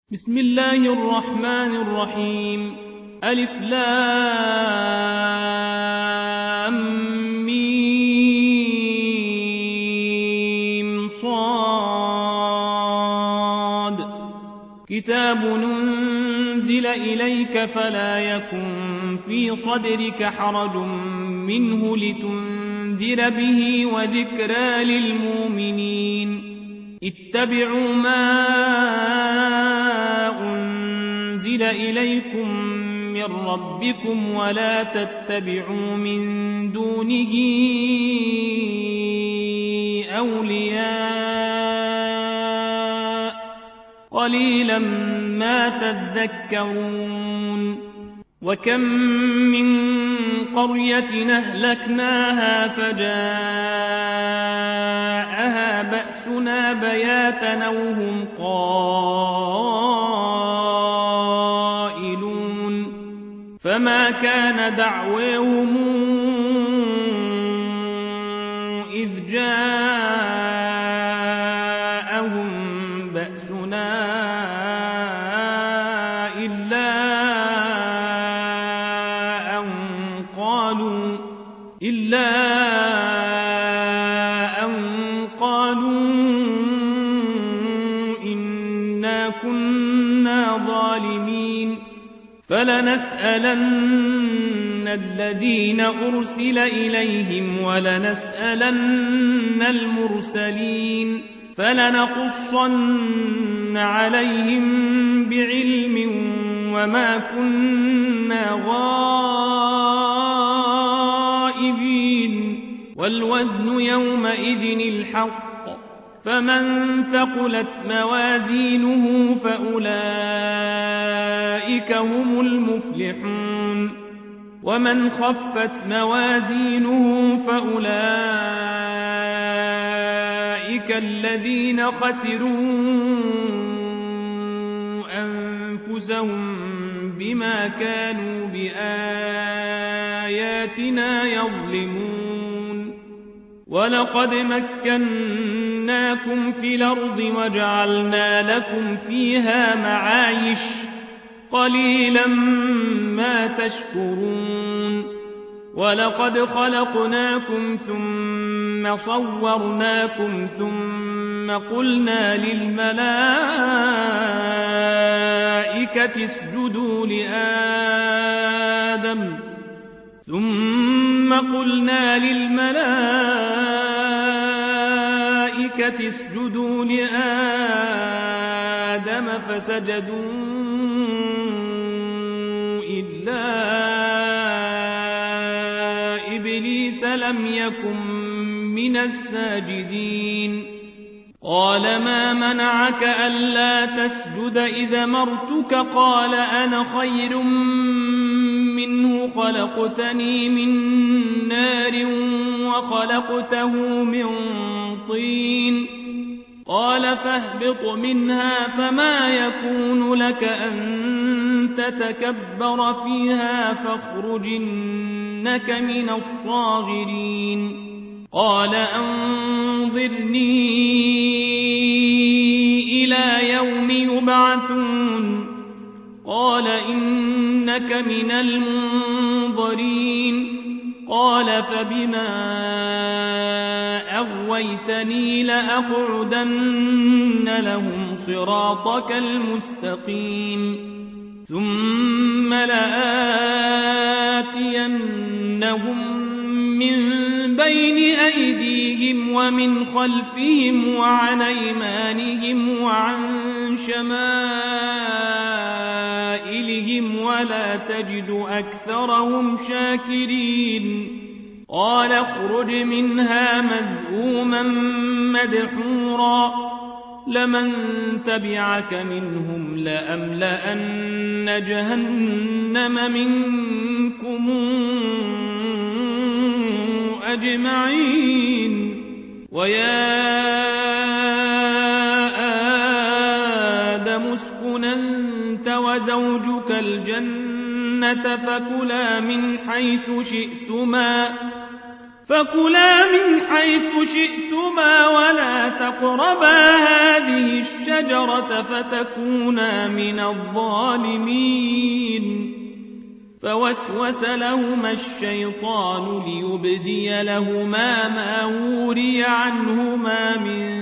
بسم الله الرحمن الرحيم. ألف لام ميم صاد. كتاب ننزل إليك فلا يكن في صدرك حرج منه لتنذر به وذكرى للمؤمنين. اتبعوا ما أنزل إليكم من ربكم ولا تتبعوا من دونه أولياء قليلا ما تذكرون. وكم من قرية أهلكناها فجاءها بأسنا بياتا أو هم قائلون. فما كان دعواهم إذ جاءهم بأسنا إلا أن قالوا إنا كنا ظالمين. فلنسألن الذين أرسل إليهم ولنسألن المرسلين. فلنقصن عليهم بعلم وما كنا غائبين. والوزن يومئذ الحق. فمن ثقلت موازينه فأولئك هم المفلحون. ومن خفت موازينه فأولئك الذين خسروا أنفسهم بما كانوا بآياتنا يظلمون. ولقد مكناكم في الأرض وجعلنا لكم فيها معايش قليلا ما تشكرون. ولقد خلقناكم ثم صورناكم ثم قلنا للملائكة اسجدوا لآدم فسجدوا إلا إبليس لم يكن من الساجدين. قال ما منعك ألا تسجد إذ أمرتك؟ قال أنا خير منه خلقتني من نار وخلقته من طين. قال فاهبط منها فما يكون لك أن تتكبر فيها فاخرج إنك من الصاغرين. قال أنظرني إلى يوم يبعثون. قال إنك من المنظرين. قال فبما أغويتني لأقعدن لهم صراطك المستقيم ثم لآتينهم من بين أيديهم ومن خلفهم وعن أيمانهم وعن شمائلهم ولا تجد أكثرهم شاكرين. قال اخرج منها مذءوما مدحورا لمن تبعك منهم لأملأن جهنم منكم أجمعين. ويا آدم اسكن أنت وزوجك الجنة فكلا من حيث شئتما فكلا من حيث شئتما ولا تقربا هذه الشجرة فتكونا من الظالمين فوسوس لهما الشيطان ليبدي لهما ما وري عنهما من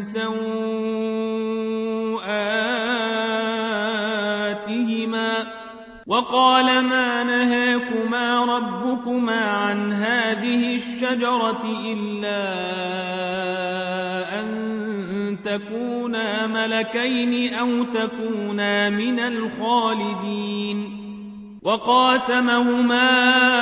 سوآتهما وقال ما نهاكما ربكما عن هذه الشجرة إلا أن تكونا ملكين أو تكونا من الخالدين وقاسمهما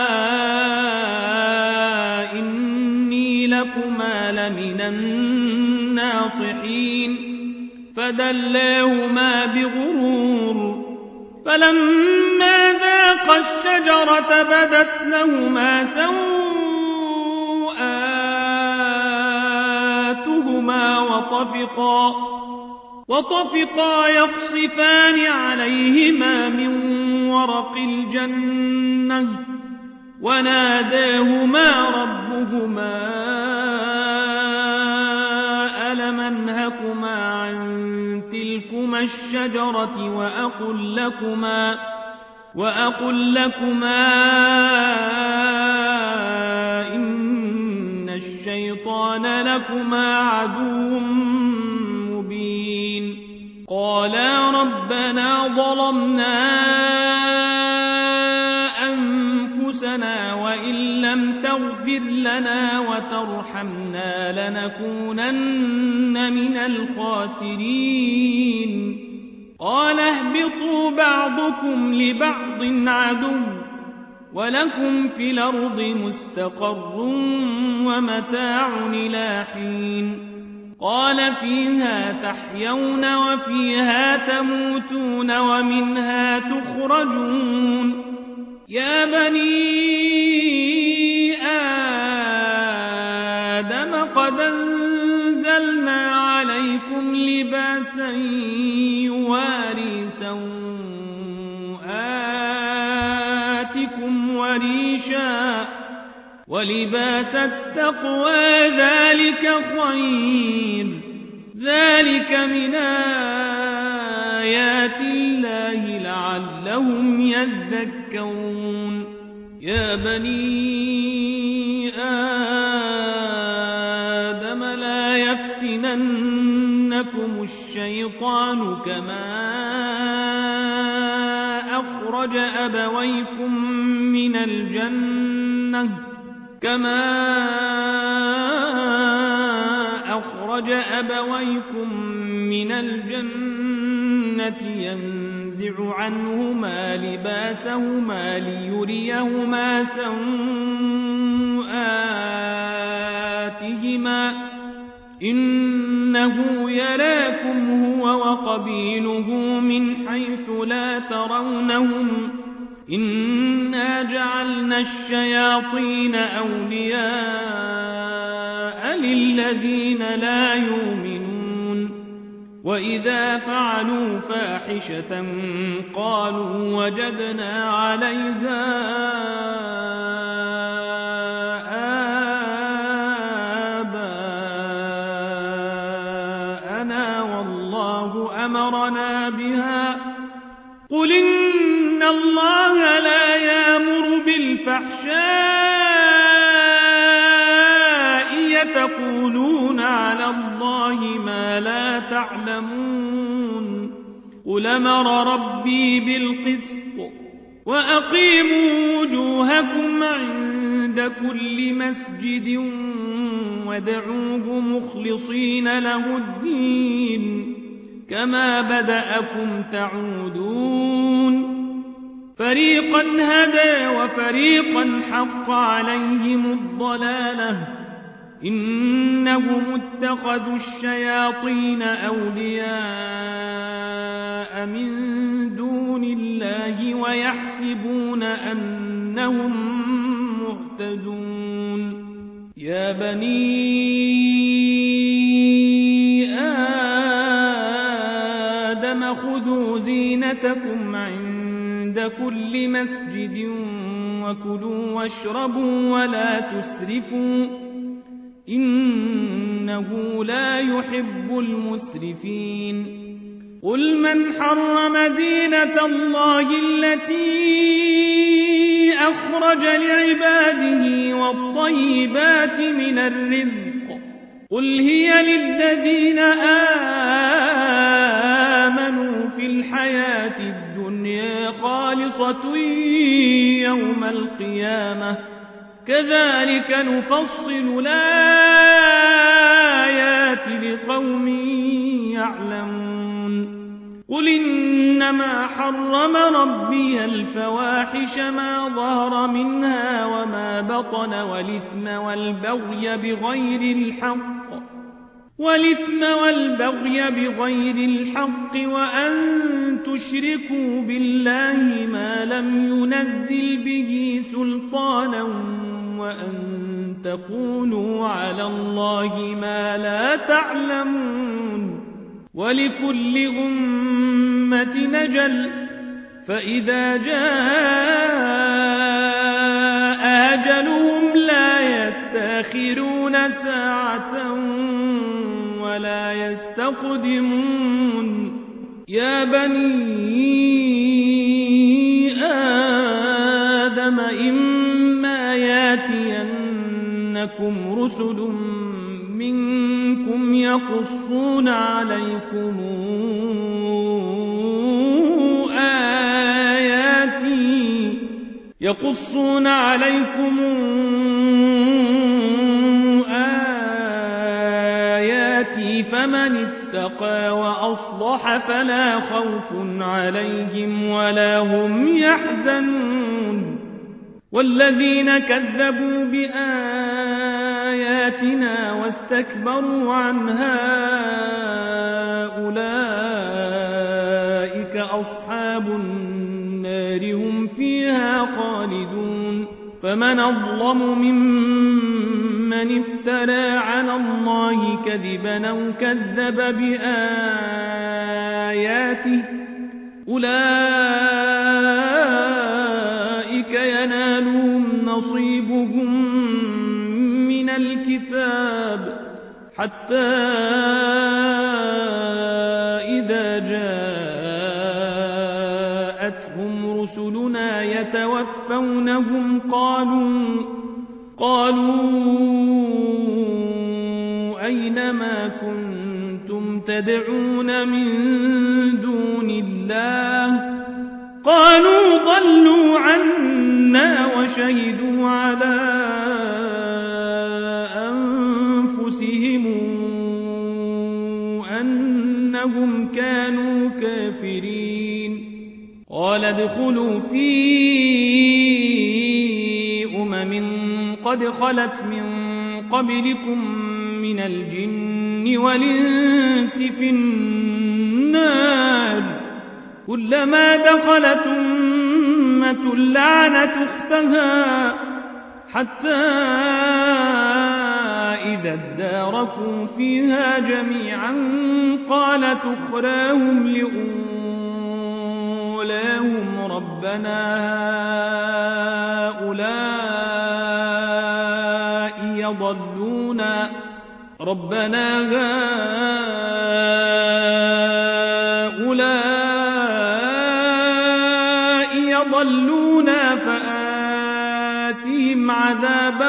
إني لكما لمن الناصحين فدلاهما بغرور فلما ذاقا الشجرة بدت لهما سوآتهما وطفقا يقصفان عليهما من ورق الجنة وناداهما ربهما ألم أنهكما عن تلكما الشجرة وأقل لكما إن الشيطان لكما عدو مبين قالا ربنا ظلمنا أنفسنا وإن لم تغفر لنا وترحمنا لنكونن من الخاسرين قال اهبطوا بعضكم لبعض عدو ولكم في الأرض مستقر ومتاع إلى حين قال فيها تحيون وفيها تموتون ومنها تخرجون يا بني آدم قد أنزلنا عليكم لباسا يواري سوآتكم وريشا ولباس التقوى ذلك خير ذلك من آيات الله لعلهم يذكرون يا بني آدم لا يفتننكم الشيطان كما أخرج أبويكم من الجنة ينزع عنهما لباسهما ليريهما سوآتهما إنه يراكم هو وقبيله من حيث لا ترونهم إنا جعلنا الشياطين أولياء للذين لا يؤمنون وإذا فعلوا فاحشة قالوا وجدنا عليها آباءنا والله أمرنا بها قل إن الله لا يأمر بالفحشاء يتقولون على الله ما لا تعلمون قل أمر ربي بالقسط وأقيموا وجوهكم عند كل مسجد وادعوه مخلصين له الدين كما بدأكم تعودون فريقا هدى وفريقا حق عليهم الضلالة إنهم اتخذوا الشياطين أولياء من دون الله ويحسبون أنهم مهتدون يا بني آدم خذوا زينتكم عند كل مسجد وكلوا واشربوا ولا تسرفوا إنه لا يحب المسرفين قل من حرم زينة الله التي أخرج لعباده والطيبات من الرزق قل هي للذين آمنوا في الحياة الدنيا خالصة يوم القيامة كذلك نفصل الآيات لقوم يعلمون قل إنما حرم ربي الفواحش ما ظهر منها وما بطن والإثم والبغي بغير الحق وأن تشركوا بالله ما لم ينزل به سلطانا وأن تقولوا على الله ما لا تعلمون ولكل أمة نجل فإذا جاء أجلهم لا يستأخرون ساعة ولا يستقدمون يا بني آدم إما ياتينكم رسل منكم يقصون عليكم آياتي فمن اتقى وأصلح فلا خوف عليهم ولا هم يحزنون والذين كذبوا بآياتنا واستكبروا عنها أولئك أصحاب النار هم فيها خالدون فمن أظلم ممن افترى على الله كذبا أو كذب بآياته أولئك ينالهم نصيبهم من الكتاب حتى إذا جاءتهم رسلنا يتوفونهم قالوا أين ما كنتم تدعون من دون الله قالوا ضلوا عنا وشهدوا على أنفسهم أنهم كانوا كافرين قال ادخلوا في قد خلت من قبلكم من الجن والإنس في النار كلما دخلت أمة لعنت أختها حتى إذا اداركوا فيها جميعا قالت أخراهم لأولاهم ربنا هؤلاء يضلونا فآتهم عذابا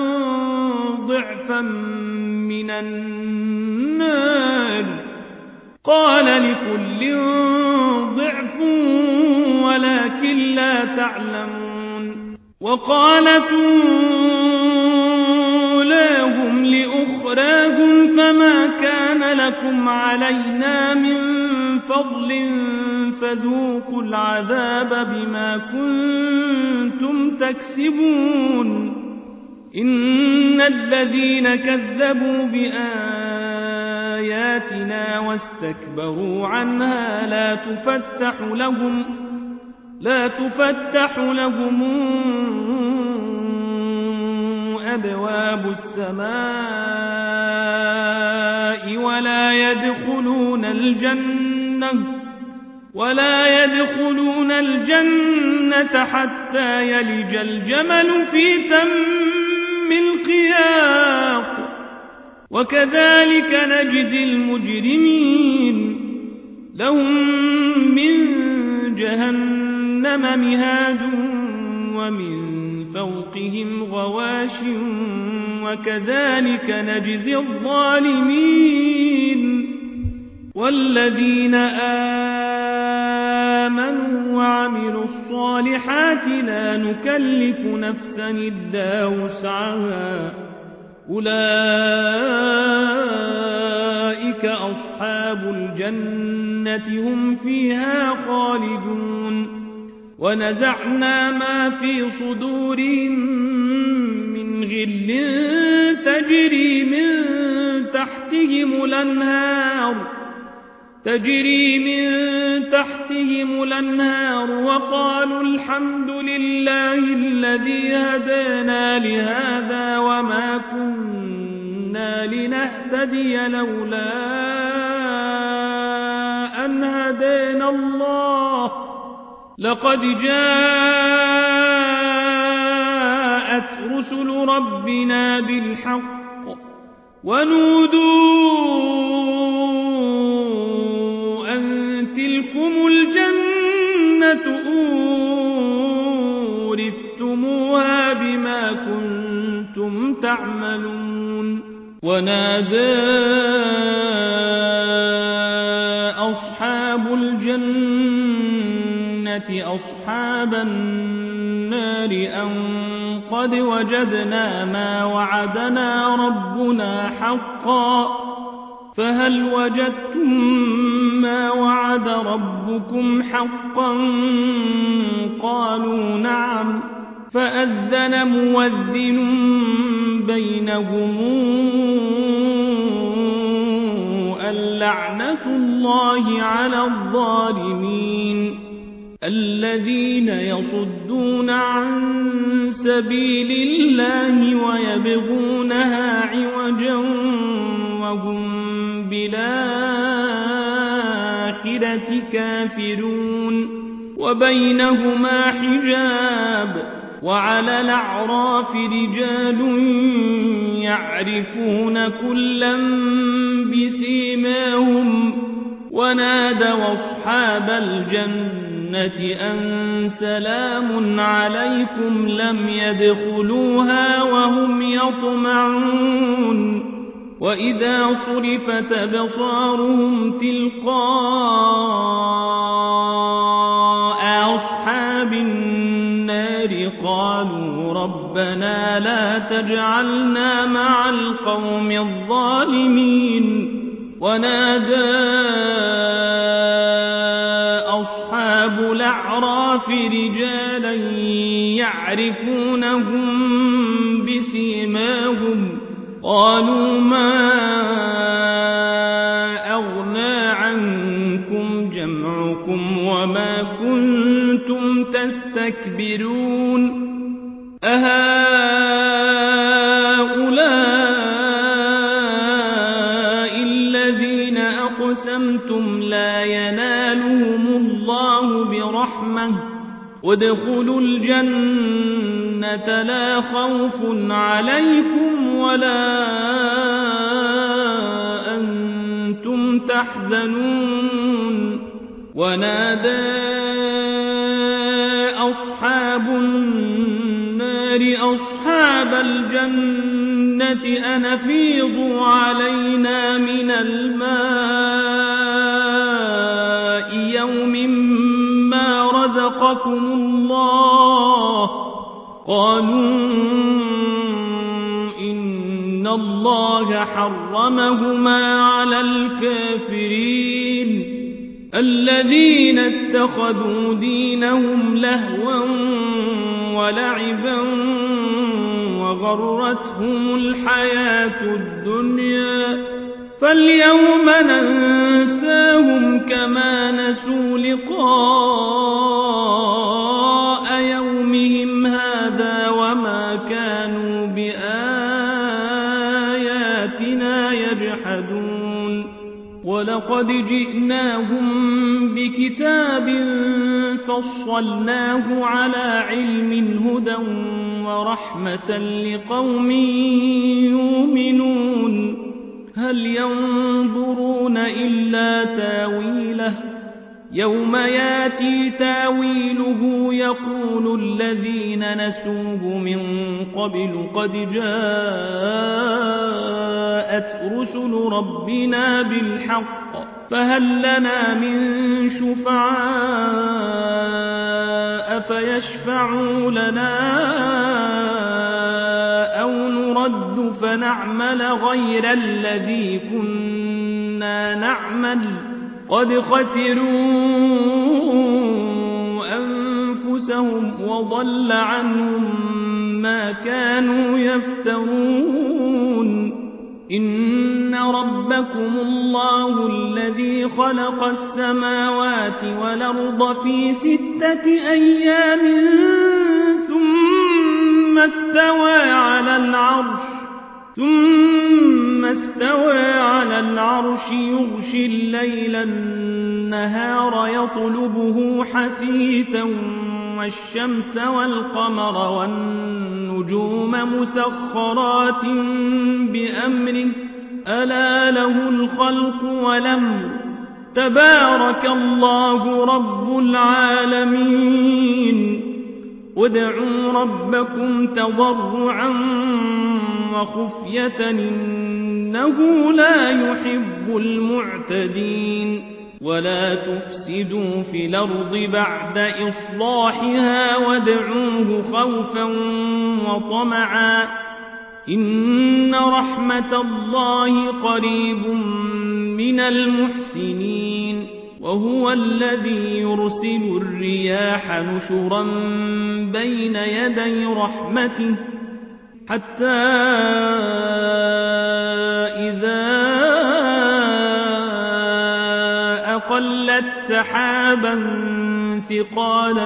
ضعفا من النار قال لكل ضعف ولكن لا تعلمون وقالت أولاهم لأخراهم فما كان لكم علينا من فضل فذوقوا العذاب بما كنتم تكسبون إن الذين كذبوا بآياتنا واستكبروا عنها لا تفتح لهم أبواب السماء ولا يدخلون الجنة ولا يدخلون الجنة حتى يلج الجمل في سم الخياط وكذلك نجزي المجرمين لهم من جهنم مهاد ومن فوقهم غواش وكذلك نجزي الظالمين والذين آمنوا وعملوا الصالحات لا نكلف نفسا إلا وسعها أولئك أصحاب الجنة هم فيها خالدون ونزعنا ما في صدورهم من غل تجري من تحتهم الأنهار وقالوا الحمد لله الذي هدانا لهذا وما كنا لنهتدي لولا أن هدانا الله لقد جاءت رسل ربنا بالحق ونودوا أن تلكم الجنة أورثتموها بما كنتم تعملون ونادى أصحاب الجنة أصحاب النار أن قد وجدنا ما وعدنا ربنا حقا فهل وجدتم ما وعد ربكم حقا قالوا نعم فأذن مؤذن بينهم اللعنة الله على الظالمين الذين يصدون عن سبيل الله ويبغونها عوجا وهم بالآخرة كافرون وبينهما حجاب وعلى الأعراف رجال يعرفون كلا بسيماهم ونادوا أصحاب الجنة أن سلام عليكم لم يدخلوها وهم يطمعون وإذا صرفت أبصارهم تلقاء أصحاب النار قالوا ربنا لا تجعلنا مع القوم الظالمين ونادى أصحاب الأعراف رجالا يعرفونهم بسيماهم قالوا ما أغنى عنكم جمعكم وما كنتم تستكبرون أهؤلاء الذين أقسمتم لا ينالهم الله برحمة وادخلوا الجنة لا خوف عليكم ولا أنتم تحزنون ونادى أصحاب النار أصحاب الجنة أن أفيضوا علينا من الماء يوم ما رزقكم الله قالوا إن الله حرمهما على الكافرين الذين اتخذوا دينهم لهوا ولعبا وغرتهم الحياة الدنيا فاليوم ننساهم كما نسوا لقاء يومهم هذا وما كانوا بآياتنا يجحدون ولقد جئناهم كتاب فصلناه على علم هدى ورحمة لقوم يؤمنون هل ينظرون إلا تاويله يوم ياتي تاويله يقول الذين نسوه من قبل قد جاءت رسل ربنا بالحق فهل لنا من شفعاء فيشفعوا لنا أو نرد فنعمل غير الذي كنا نعمل قد خسروا أنفسهم وضل عنهم ما كانوا يفترون إن ربكم الله الذي خلق السماوات والأرض في 6 أيام ثم استوى على العرش يغشي الليل النهار يطلبه حثيثا والشمس والقمر والنجوم مسخرات بأمره ألا له الخلق والأمر تبارك الله رب العالمين ادعوا ربكم تضرعا وخفية إنه لا يحب المعتدين ولا تفسدوا في الأرض بعد إصلاحها وادعوه خوفا وطمعا إن رحمة الله قريب من المحسنين وهو الذي يرسل الرياح نشرا بين يدي رحمته حتى إذا أقلت سحابا ثقالا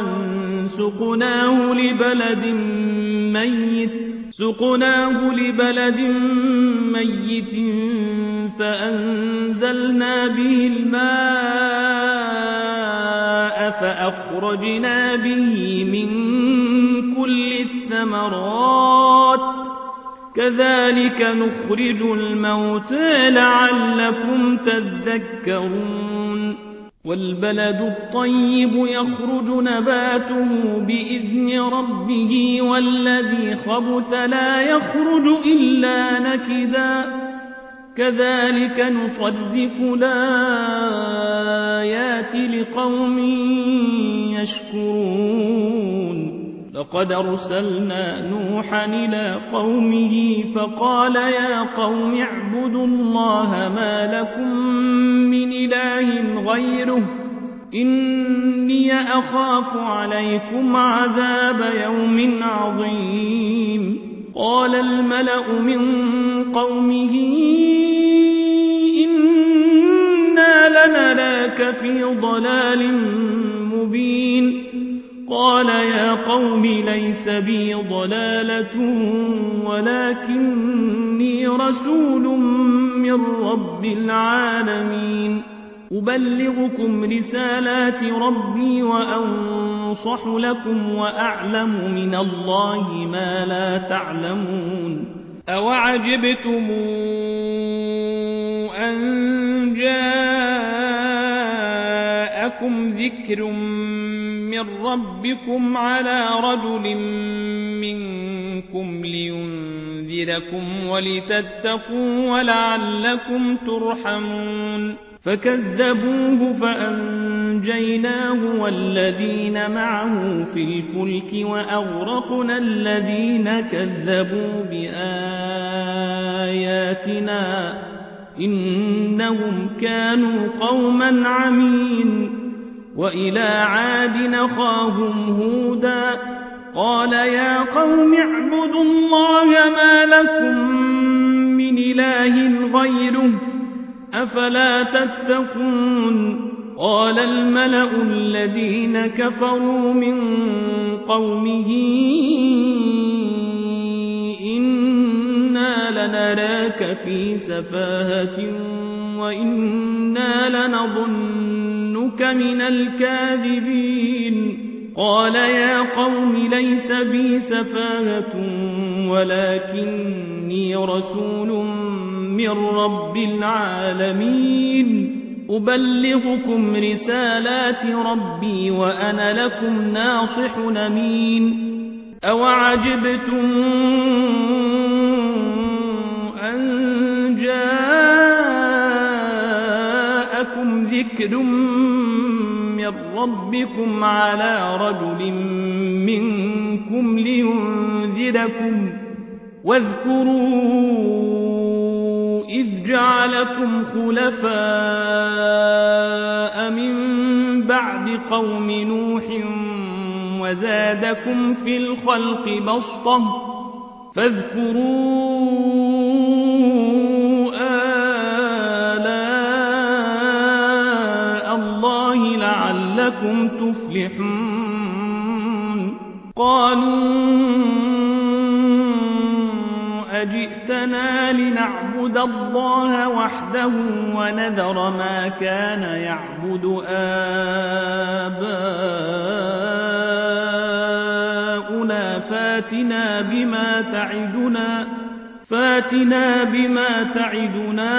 سقناه لبلد ميت فأنزلنا به الماء فأخرجنا به من كل الثمرات كذلك نخرج الموتى لعلكم تذكرون والبلد الطيب يخرج نباته بإذن ربه والذي خبث لا يخرج إلا نكدا كذلك نصرف الآيات لقوم يشكرون لقد أرسلنا نوحا إلى قومه فقال يا قوم اعبدوا الله ما لكم من إله غيره إني أخاف عليكم عذاب يوم عظيم قال الملأ من قومه إنا لنراك في ضلال مبين قال يا قوم ليس بي ضلالة ولكني رسول من رب العالمين أبلغكم رسالات ربي وأنصح لكم وأعلم من الله ما لا تعلمون أوعجبتم أن جاءكم ذكر من ربكم على رجل منكم لينذركم ولتتقوا ولعلكم ترحمون فكذبوه فأنجيناه والذين معه في الفلك وأغرقنا الذين كذبوا بآياتنا إنهم كانوا قوما عمين وإلى عاد أخاهم هودا قال يا قوم اعبدوا الله ما لكم من إله غيره أفلا تتقون قال الملأ الذين كفروا من قومه إنا لنراك في سفاهة وإنا لنظن لأظنك من الكاذبين قال يا قوم ليس بي سفاهة ولكني رسول من رب العالمين أبلغكم رسالات ربي وأنا لكم ناصح أمين أوعجبتم أن جاءكم ذكر من ربكم على رجل منكم لينذركم واذكروا إذ جعلكم خلفاء من بعد قوم نوح وزادكم في الخلق بسطة فاذكروا آلاء الله لعلكم تفلحون قالوا أجئتنا لنعبد الله وحده ونذر ما كان يعبد آباؤنا فاتنا بما تعدنا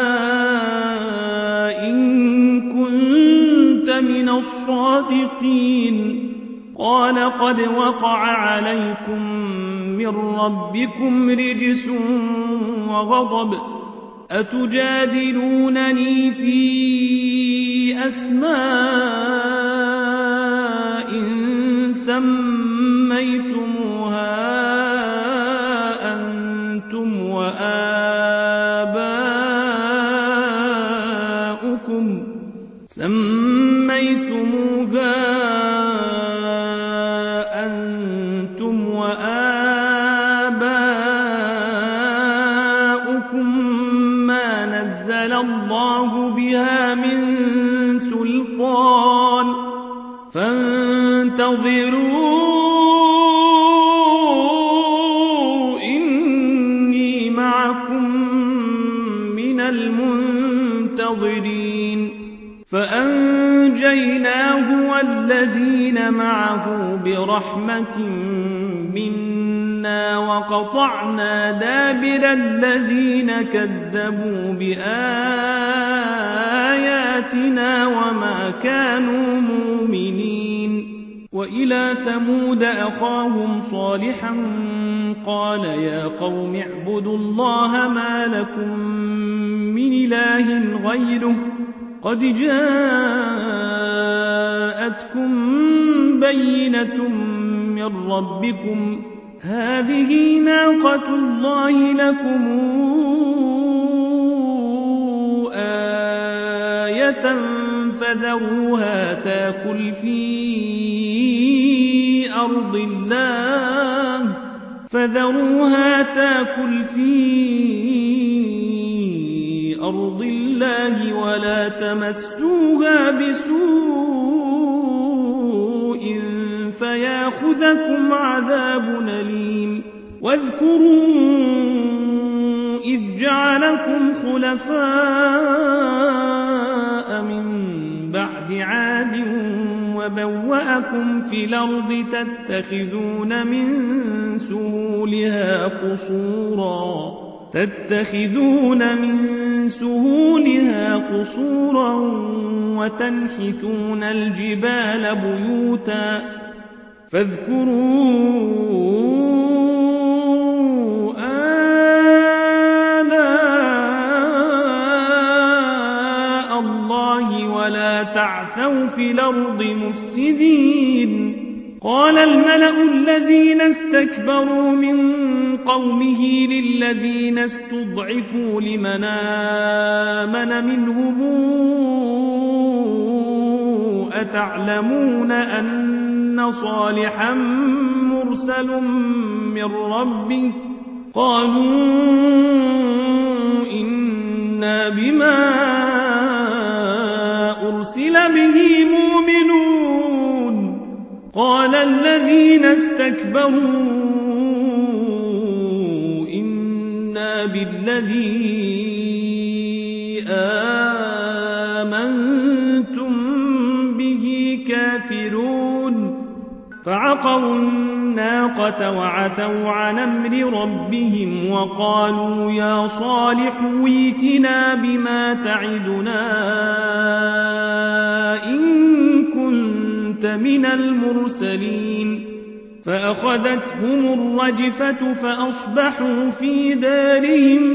إن كنت من الصادقين قال قد وقع عليكم من ربكم رجس وغضب أتجادلونني في أسماء سميتموها أنتم وآباؤكم ما نزل الله بها من سلطان فانتظروا إني معكم من المنتظرين فأنجيناه والذين معه برحمة منا وقطعنا دابر الذين كذبوا بآياتنا وما كانوا مؤمنين وإلى ثمود أخاهم صالحا قال يا قوم اعبدوا الله ما لكم من إله غيره قد جاءتكم بينة من ربكم هذه ناقة الله لكم آية فذروها تاكل في أرض الله ولا تمسوها بسوء فياخذكم عذاب أليم واذكروا إذ جعلكم خلفاء من بعد عاد وبوأكم في الأرض تتخذون من سهولها قصورا وتنحتون الجبال بيوتا فاذكروا آلاء الله ولا تعثوا في الأرض مفسدين قال الملأ الذين استكبروا من قومه للذين استضعفوا لمن آمن منهم أتعلمون أن صالحا مرسل من ربه قالوا إنا بما أرسل به مؤمنون قال الذين استكبروا إنا بالذي آمنتم يرجعون فعقروا الناقة وعتوا عن أمر ربهم وقالوا يا صالح ائتنا بما تعدنا إن كنت من المرسلين فأخذتهم الرجفة فأصبحوا في دارهم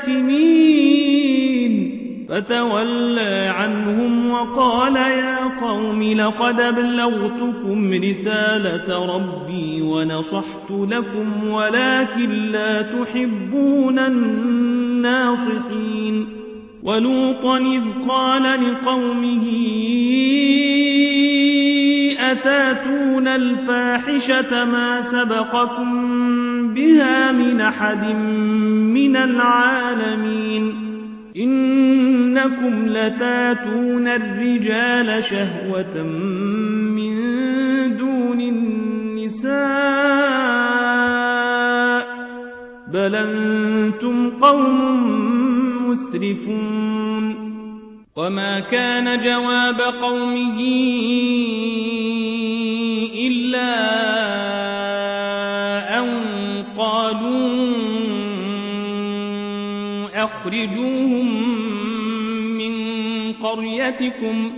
جاثمين فتولى عنهم وقال يا قوم لقد أبلغتكم رسالة ربي ونصحت لكم ولكن لا تحبون الناصحين ولوطا إذ قال لقومه أتاتون الفاحشة ما سبقكم بها من أحد من العالمين إنكم لتاتون الرجال شهوة من دون النساء بل أنتم قوم مسرفون وما كان جواب قومه إلا أن قالوا أخرجوهم من قريتكم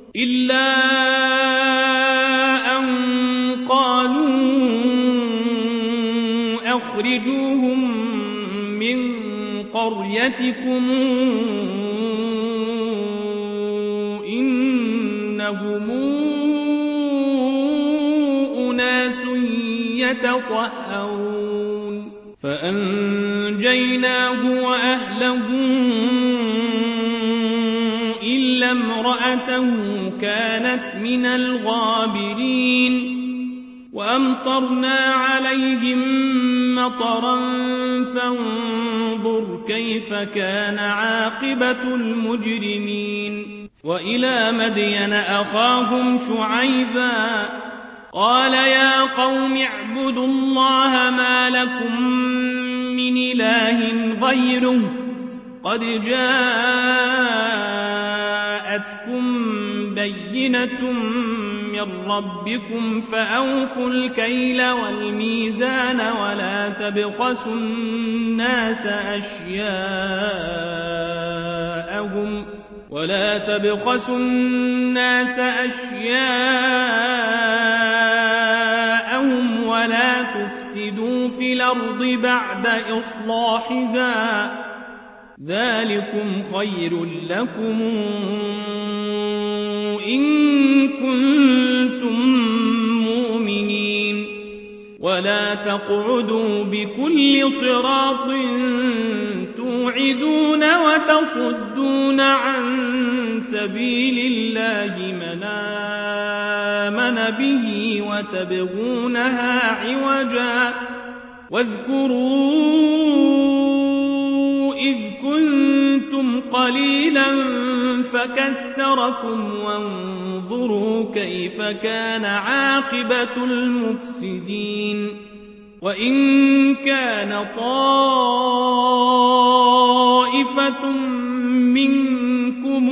إنهم أناس يتطهرون فأنجيناه وأهله إلا امرأته كانت من الغابرين وأمطرنا عليهم مطرا فانظر كيف كان عاقبة المجرمين وإلى مدين أخاهم شعيبا قال يا قوم اعبدوا الله ما لكم من إله غيره قد جاءتكم بينة من ربكم فأوفوا الكيل والميزان ولا تبخسوا الناس أشياءهم ولا تفسدوا في الأرض بعد إصلاحها ذلكم خير لكم إن كنتم مؤمنين ولا تقعدوا بكل صراط توعدون وتصدون عن سبيل الله من آمن به وتبغونها عوجا واذكروا إذ كنتم قليلا فكثركم وانظروا كيف كان عاقبة المفسدين وإن كان طائفة منكم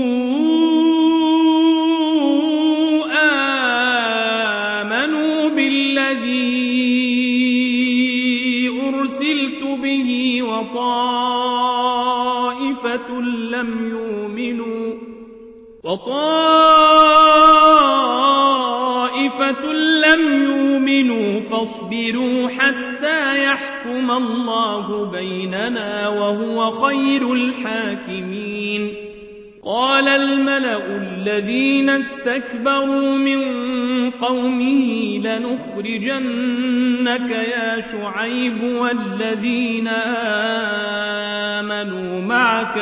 آمنوا بالذي أرسلت به وطائفة لم يؤمنوا فاصبروا حتى يحكم الله بيننا وهو خير الحاكمين قال الملأ الذين استكبروا من قومه لنخرجنك يا شعيب والذين آمنوا معك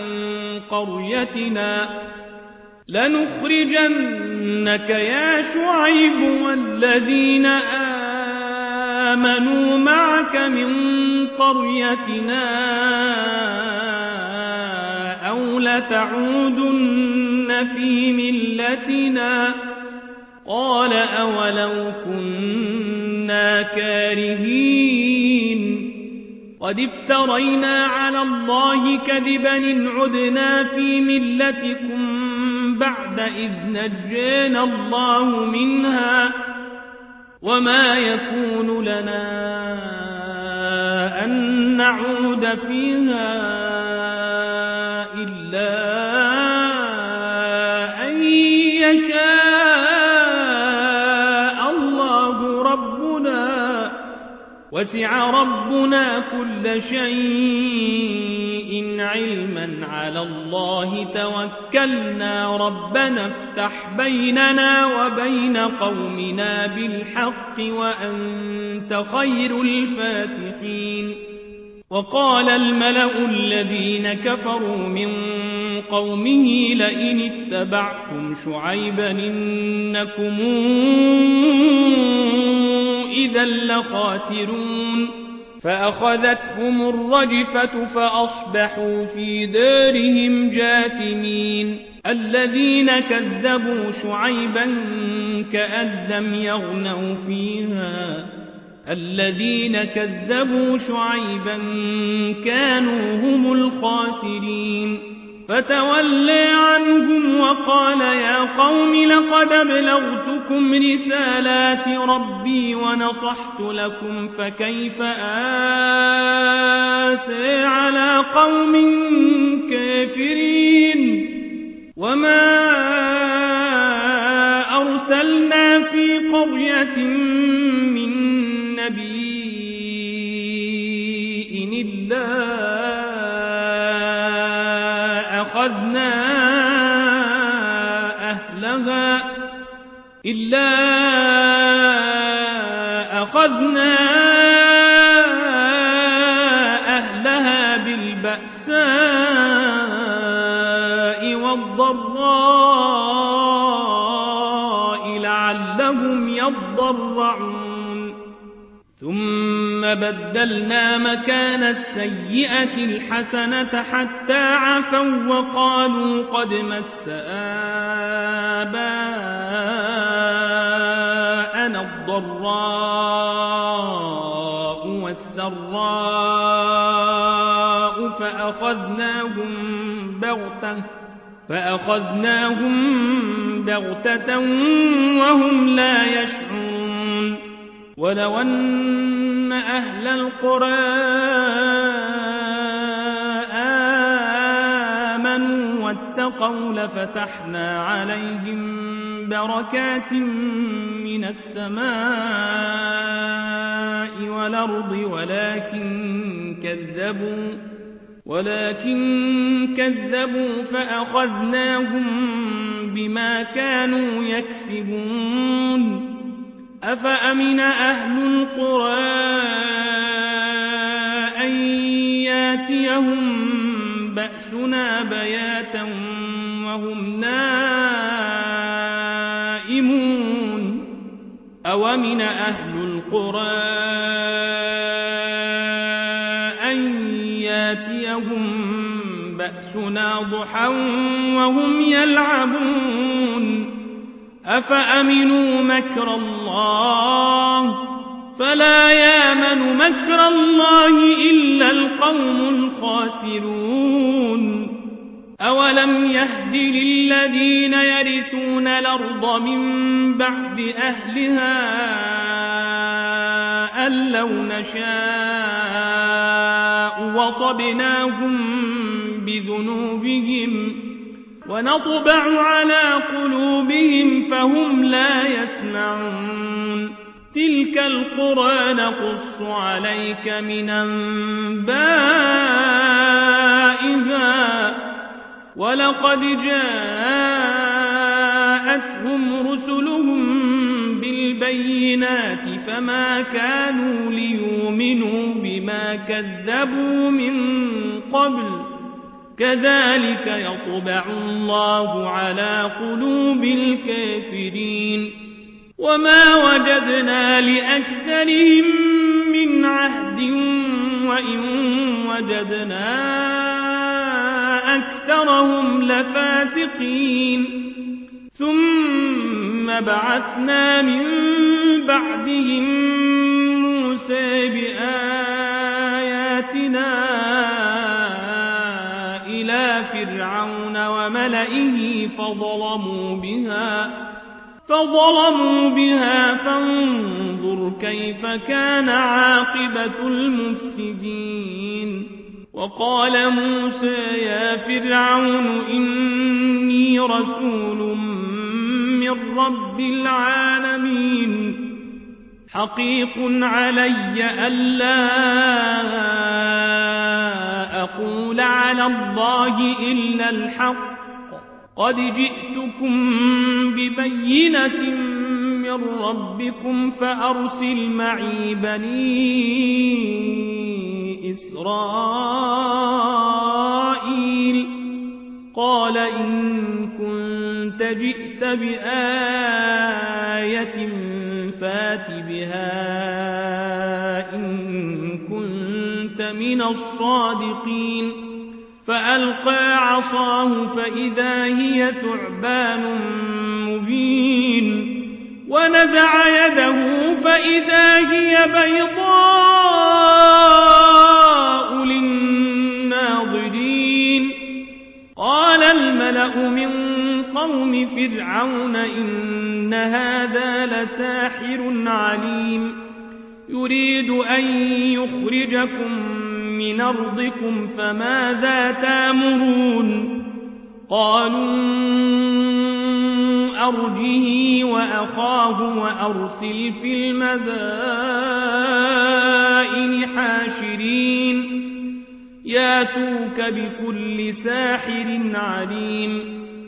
من قريتنا أو لتعودن في ملتنا قال أولو كنا كارهين قد افترينا على الله كذبا إن عدنا في ملتكم بعد إذ نجينا الله منها وما يكون لنا أن نعود فيها إلا أن يشاء الله ربنا وسع ربنا كل شيء علما على الله توكلنا ربنا افتح بيننا وبين قومنا بالحق وأنت خير الفاتحين وقال الملأ الذين كفروا من قومه لئن اتبعتم شعيبا إنكم إذا لخاسرون فأخذتهم الرجفة فأصبحوا في دارهم جاثمين الذين كذبوا شعيبا كأن لم يغنوا فيها الذين كذبوا شعيبا كانوا هم الخاسرين فتولى عنهم وقال يا قوم لقد أبلغتكم رسالات ربي ونصحت لكم فكيف آسى على قوم كافرين وما أرسلنا في قرية من نبي إلا أخذنا أهلها بالبأساء والضراء لعلهم يضرعون ثم بدلنا مكان السيئة الحسنة حتى عفوا وقالوا قد مس آباءنا الضراء والسراء فأخذناهم بغتة وهم لا يشعرون ولو أن أهل القرى آمنوا واتقوا لفتحنا عليهم بركات من السماء والأرض ولكن كذبوا فأخذناهم بما كانوا يكسبون أفأمن أهل القرى أن ياتيهم بأسنا بياتا وهم نائمون أومن أهل القرى أن ياتيهم بأسنا ضحى وهم يلعبون أفأمنوا مكر الله فلا يامن مكر الله إلا القوم الخاسرون أولم يهد للذين يرثون الأرض من بعد أهلها أن لو نشاء وصبناهم بذنوبهم ونطبع على قلوبهم فهم لا يسمعون تلك القرى نقص عليك من أنبائها ولقد جاءتهم رسلهم بالبينات فما كانوا ليؤمنوا بما كذبوا من قبل كذلك يطبع الله على قلوب الكافرين وما وجدنا لأكثرهم من عهد وإن وجدنا أكثرهم لفاسقين ثم بعثنا من بعدهم موسى بآياتنا إلى فرعون وملئه فظلموا بها فانظر كيف كان عاقبة المفسدين. وقال موسى يا فرعون إني رسول من رب العالمين حقيق علي ألا أقول على الله إلا الحق قد جئتكم ببينة من ربكم فأرسل معي بني إسرائيل. قال إن كنت جئت بآية فات بها إن كنت من الصادقين. فألقى عصاه فإذا هي ثعبان مبين ونزع يده فإذا هي بيضاء للناظرين. قال الملأ من قوم فرعون إن هذا لساحر عليم يريد أن يخرجكم من أرضكم فماذا تأمرون. قالوا أرجه وأخاه وأرسل في المدائن حاشرين ياتوك بكل ساحر عليم.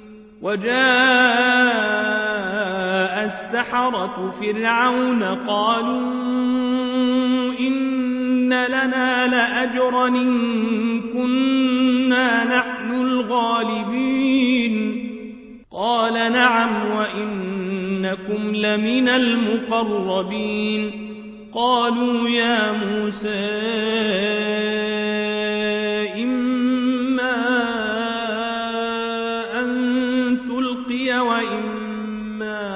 وجاء السحرة فرعون قالوا إن لنا لأجرا إن كنا نحن الغالبين. قال نعم وإنكم لمن المقربين. قالوا يا موسى إما أن تلقي وإما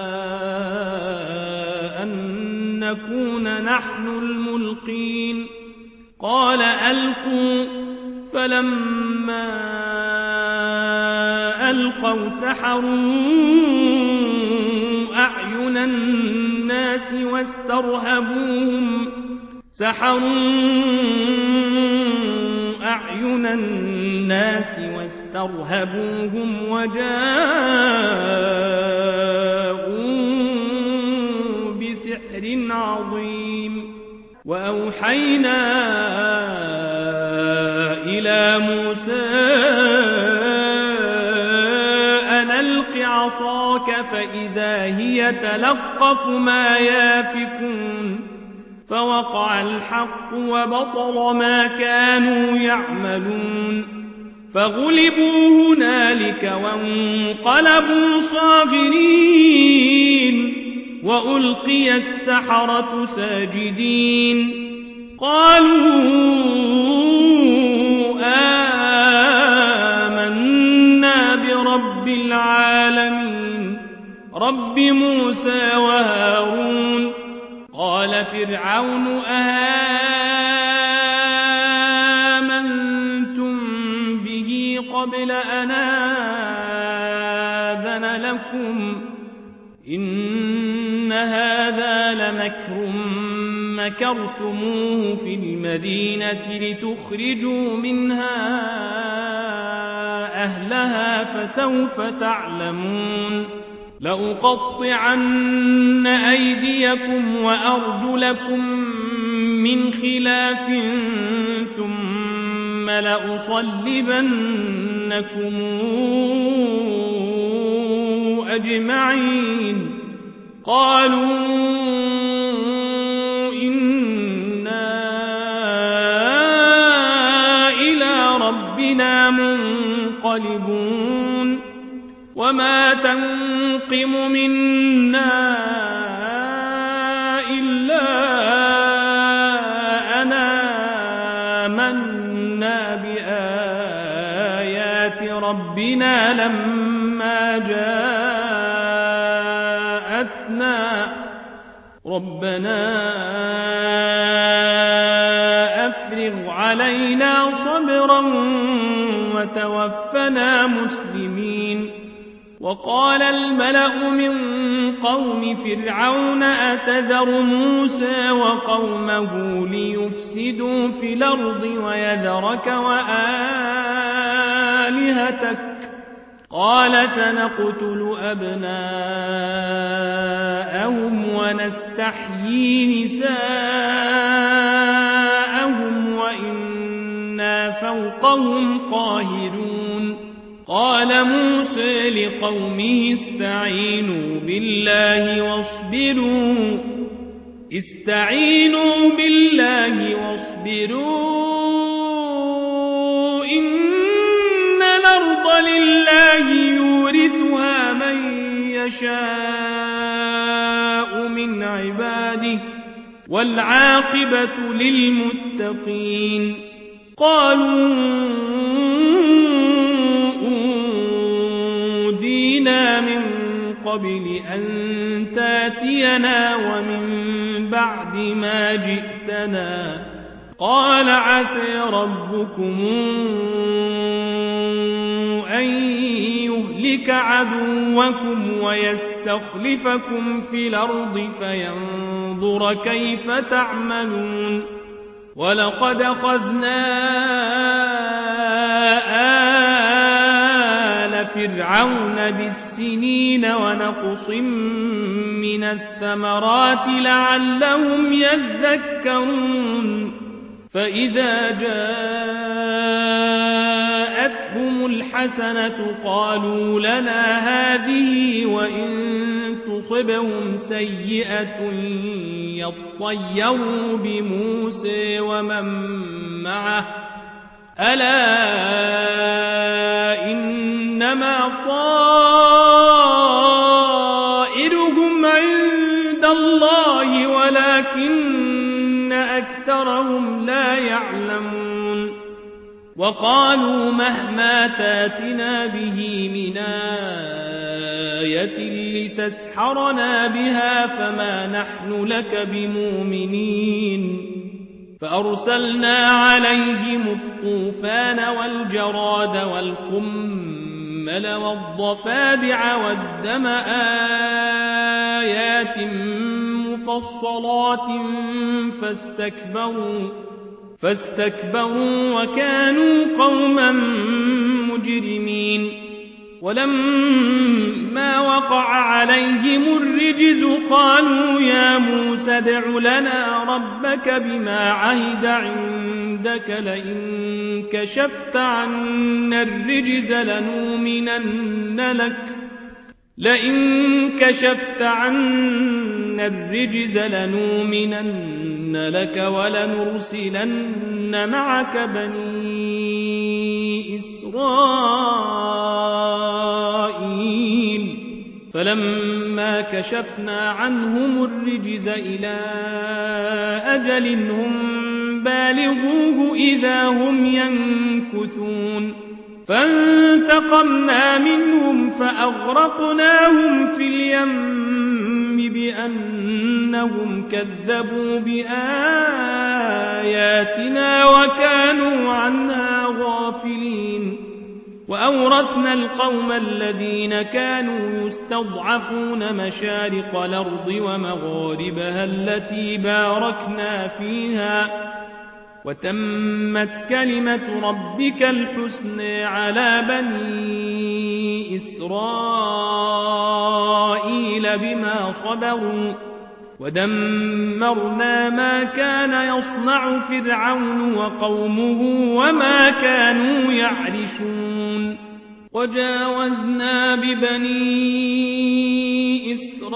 أن نكون نحن الملقين. قال ألقوا فلما ألقوا سحروا أعين الناس واسترهبوهم وجاءوا بسحر عظيم. وأوحينا إلى موسى أن ألق عصاك فإذا هي تلقف ما يافكون. فوقع الحق وبطل ما كانوا يعملون. فغلبوا هنالك وانقلبوا صاغرين وألقي السحرة ساجدين. قالوا آمنا برب العالمين رب موسى وهارون. قال فرعون آمنتم به قبل أن آذن لكم إن هذا لمكر مكرتموه في المدينة لتخرجوا منها أهلها فسوف تعلمون. لأقطعن أيديكم وأرجلكم من خلاف ثم لأصلبنكم أجمعين. قالوا إنا إلى ربنا منقلبون. وما تنقم منا إلا أن آمنا بآيات ربنا لما جاءتنا ربنا أفرغ علينا صبرا وتوفنا مسلمين. وقال الملأ من قوم فرعون أتذر موسى وقومه ليفسدوا في الأرض ويذرك وآلهتك قال سنقتل أبناءهم ونستحيي نساءهم وإنا فوقهم قاهرون قال موسى لقومه استعينوا بالله واصبروا إن الأرض لله يورثها من يشاء من عباده والعاقبة للمتقين قالوا أوذينا من قبل أن تاتينا ومن بعد ما جئتنا قال عسى ربكم أن يهلك عدوكم ويستخلفكم في الأرض فينظر كيف تعملون ولقد أخذنا آل فرعون بالسنين ونقص من الثمرات لعلهم يذكرون فإذا جاءتهم الحسنة قالوا لنا هذه وإن تصبهم سيئة يطيروا بموسى ومن معه ألا إنما طائرهم عند الله ولكن أكثرهم لا يعلمون وقالوا مهما تاتنا به من آية لتسحرنا بها فما نحن لك بمؤمنين فأرسلنا عليهم الطوفان والجراد والقمل والضفادع والدم آيات مفصلات فاستكبروا وكانوا قوما مجرمين ولما وقع عليهم الرجز قالوا يا موسى ادع لنا ربك بما عهد عندك لئن كشفت عنا الرجز لنؤمنن لك ولنرسلن معك بني إسرائيل فلما كشفنا عنهم الرجز إلى أجل هم بالغوه إذا هم ينكثون فانتقمنا منهم فأغرقناهم في اليم بأنهم كذبوا بآياتنا وكانوا عنها غافلين وأورثنا القوم الذين كانوا يستضعفون مشارق الأرض ومغاربها التي باركنا فيها وتمت كلمة ربك الحسنى على بني إسرائيل بما صبروا ودمرنا ما كان يصنع فرعون وقومه وما كانوا يعرشون وجاوزنا ببني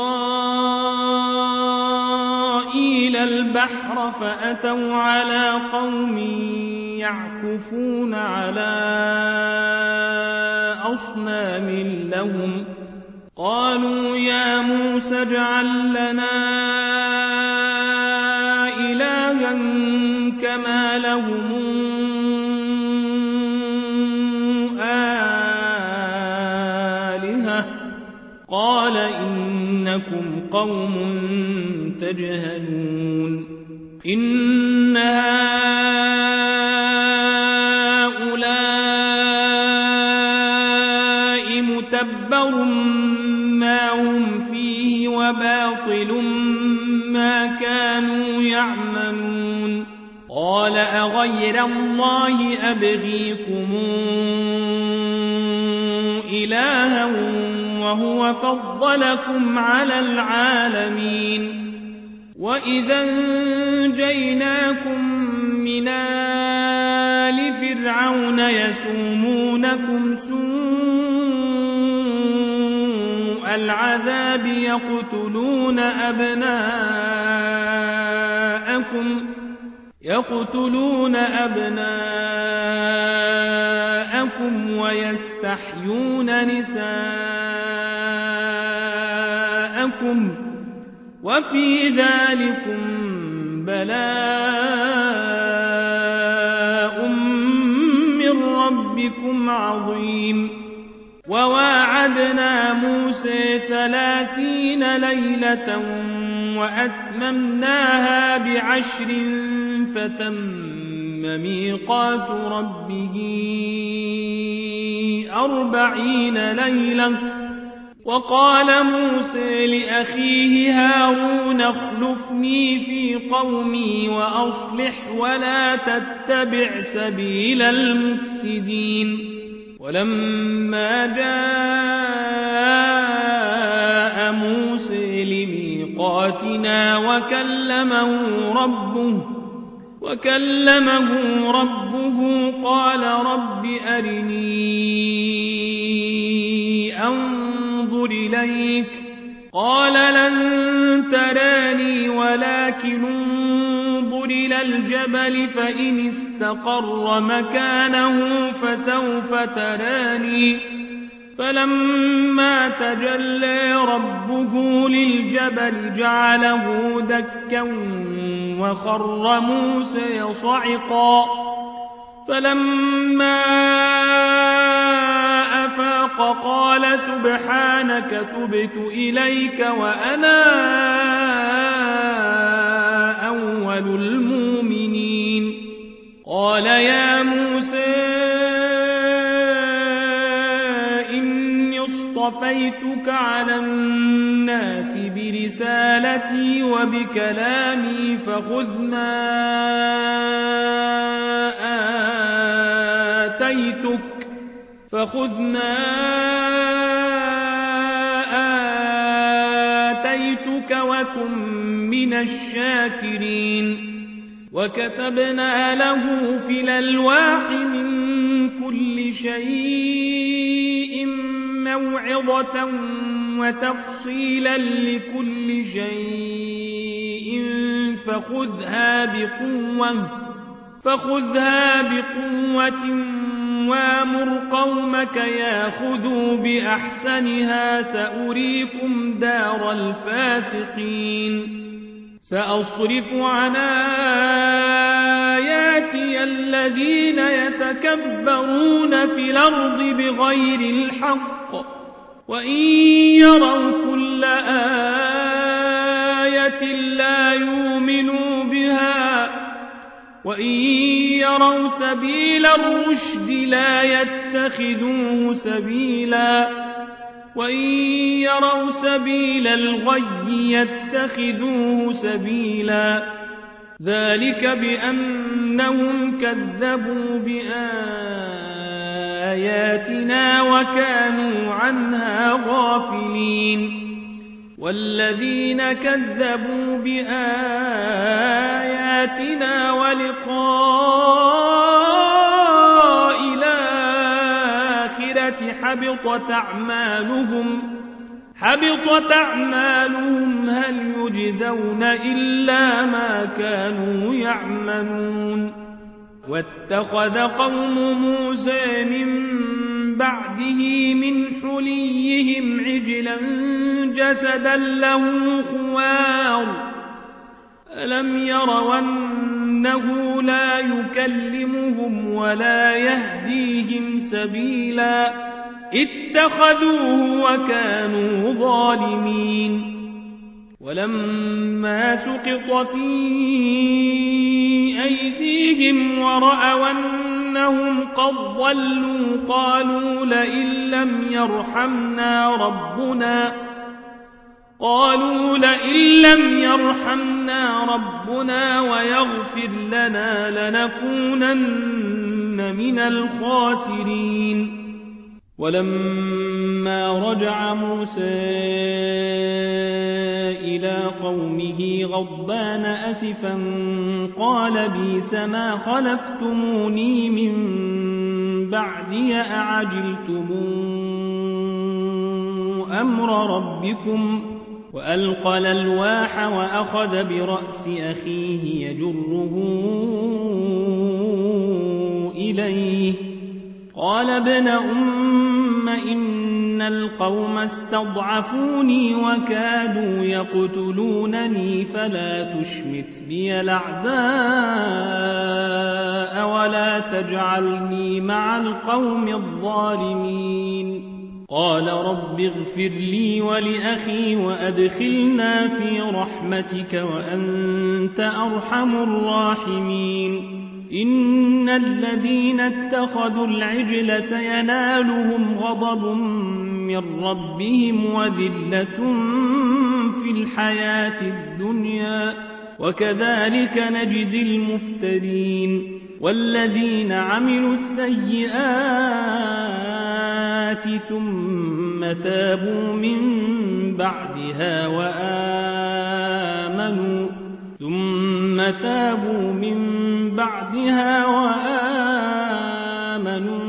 إسرائيل البحر فأتوا على قوم يعكفون على أصنام لهم قالوا يا موسى اجعل لنا إلها كما لهم آلهة قال إنكم قوم تجهلون إن هؤلاء متبر ما كانوا يعملون قال أغير الله أبغيكم إلها وهو فضلكم على العالمين وإذا أنجيناكم من آل فرعون يسومونكم سوء العذاب يقتلون أبناءكم ويستحيون نساءكم وفي ذلكم بلاء من ربكم عظيم وواعدنا موسى 30 ليلة وأتممناها ب10 فتم ميقات ربه 40 ليلة وقال موسى لأخيه هارون اخلفني في قومي وأصلح ولا تتبع سبيل المفسدين ولما جاء موسى لميقاتنا وكلمه ربه قال رب أرني أنظر إليك قال لن تراني ولكن انظر إلى الجبل فإن استقر مكانه فسوف تراني فلما تجلى ربه للجبل جعله دكا وخر موسى صعقا فلما أفاق قال سبحانك تبت إليك وأنا أول المؤمنين قال يا موسى إني اصطفيتك على الناس برسالتي وبكلامي فخذ ما آتيتك وكن من الشاكرين وكتبنا له في الألواح من كل شيء موعظة وتفصيلا لكل شيء فخذها بقوة وامر قومك ياخذوا بأحسنها سأريكم دار الفاسقين سأصرف عن آياتي الذين يتكبرون في الأرض بغير الحق وإن يروا كل آية لا يؤمنوا بها وإن يروا سبيل الرشد لا يتخذوه سبيلا وإن يروا سبيل الغي يتخذوه سبيلا ذلك بأنهم كذبوا بآياتنا وكانوا عنها غافلين والذين كذبوا بآياتنا ولقاء الآخرة حبطت أعمالهم هل يجزون إلا ما كانوا يعملون واتخذ قوم موسى من بعده من حليهم عجلا جسدا له خوار ألم يروا أنه لا يكلمهم ولا يهديهم سبيلا اتخذوه وكانوا ظالمين ولما سقط في أيديهم ورأوا أنهم قد ضلوا قالوا لئن لم يرحمنا قالوا لئن لم يرحمنا ربنا ويغفر لنا لنكونن من الخاسرين. ولما رجع موسى إلى قومه غضبان أسفا قال بئس ما خلفتموني من بعدي أعجلتم أمر ربكم وألقى الألواح وأخذ برأس أخيه يجره إليه قال ابن أم إن القوم استضعفوني وكادوا يقتلونني فلا تشمت بي الأعداء ولا تجعلني مع القوم الظالمين. قال رب اغفر لي ولأخي وأدخلنا في رحمتك وأنت أرحم الراحمين. إن الذين اتخذوا العجل سينالهم غضب من ربهم وذلة في الحياة الدنيا وكذلك نجزي المفترين. والذين عملوا السيئات ثم تابوا من بعدها وآمنوا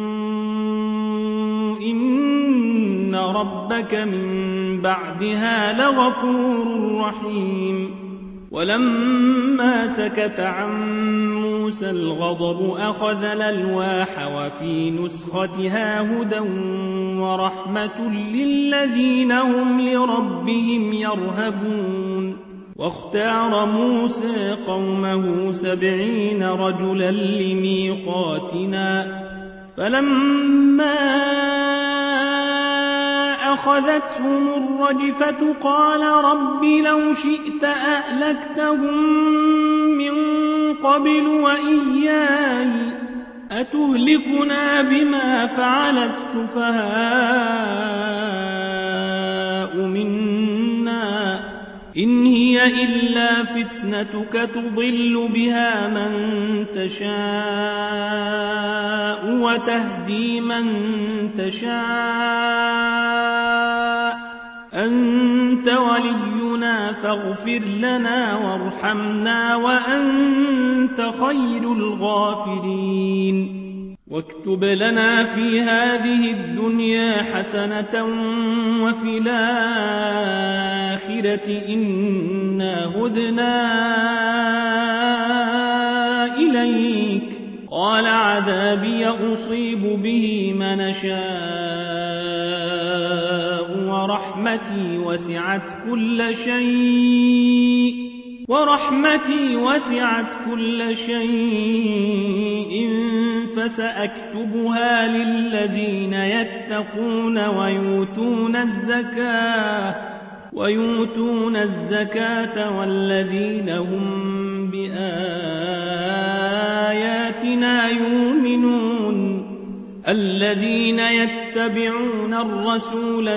إن ربك من بعدها لغفور رحيم. ولما سكت عن موسى الغضب أخذ الألواح وفي نسختها هدى ورحمة للذين هم لربهم يرهبون. واختار موسى قومه 70 رجلا لميقاتنا فلما أخذتهم الرجفة قال رب لو شئت أهلكتهم من قبل وإياي أتهلكنا بما فعل السفهاء منا إن هي إلا فتنتك تضل بها من تشاء وتهدي من تشاء أنت ولينا فاغفر لنا وارحمنا وأنت خير الغافرين. واكتب لنا في هذه الدنيا حسنة وفي الآخرة إنا هدنا إليك قال عذابي أصيب به من شاء ورحمتي وسعت كل شيء فسأكتبها للذين يتقون ويؤتون الزكاة والذين هم بآياتنا يؤمنون. الذين يتبعون الرسول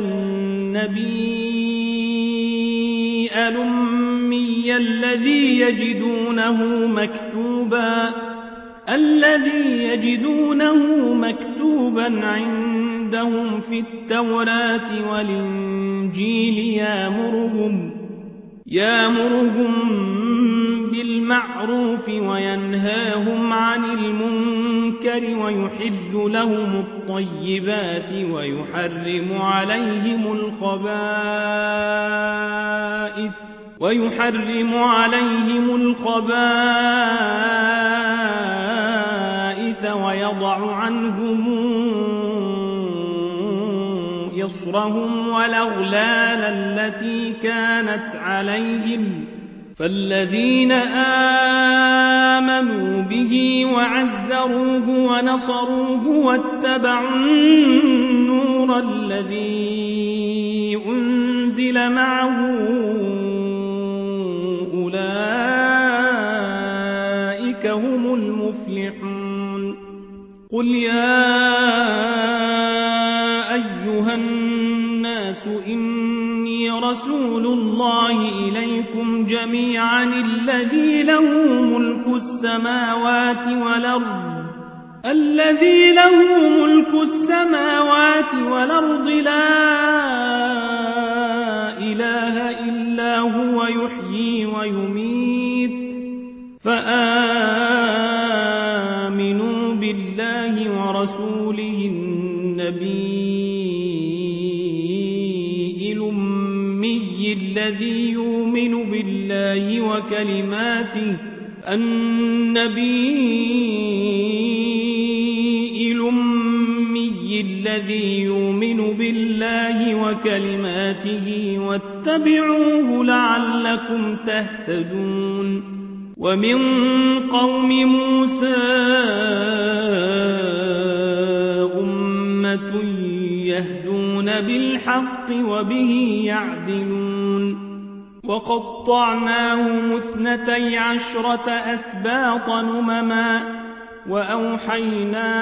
النبي الأمي الذي يجدونه مكتوبا عندهم في التوراة والإنجيل يأمرهم بالمعروف وينهاهم عن المنكر ويحل ويحرم عليهم الخبائث ويضع عنهم إصرهم والأغلال التي كانت عليهم. فالذين آمنوا به وعزروه ونصروه واتبعوا النور الذي أنزل معه أولئك هم المفلحون. قل يا أيها الناس إني رسول الله إليكم جميعا الذي له ملك السماوات والأرض لا إله إلا هو يحيي ويميت فآمنوا بالله ورسوله النبي الأمي الذي يؤمن بالله وكلماته واتبعوه لعلكم تهتدون ومن قوم موسى أمة يهدون بالحق وبه يعدلون وقطعناهم 12 أسباطا أمما وأوحينا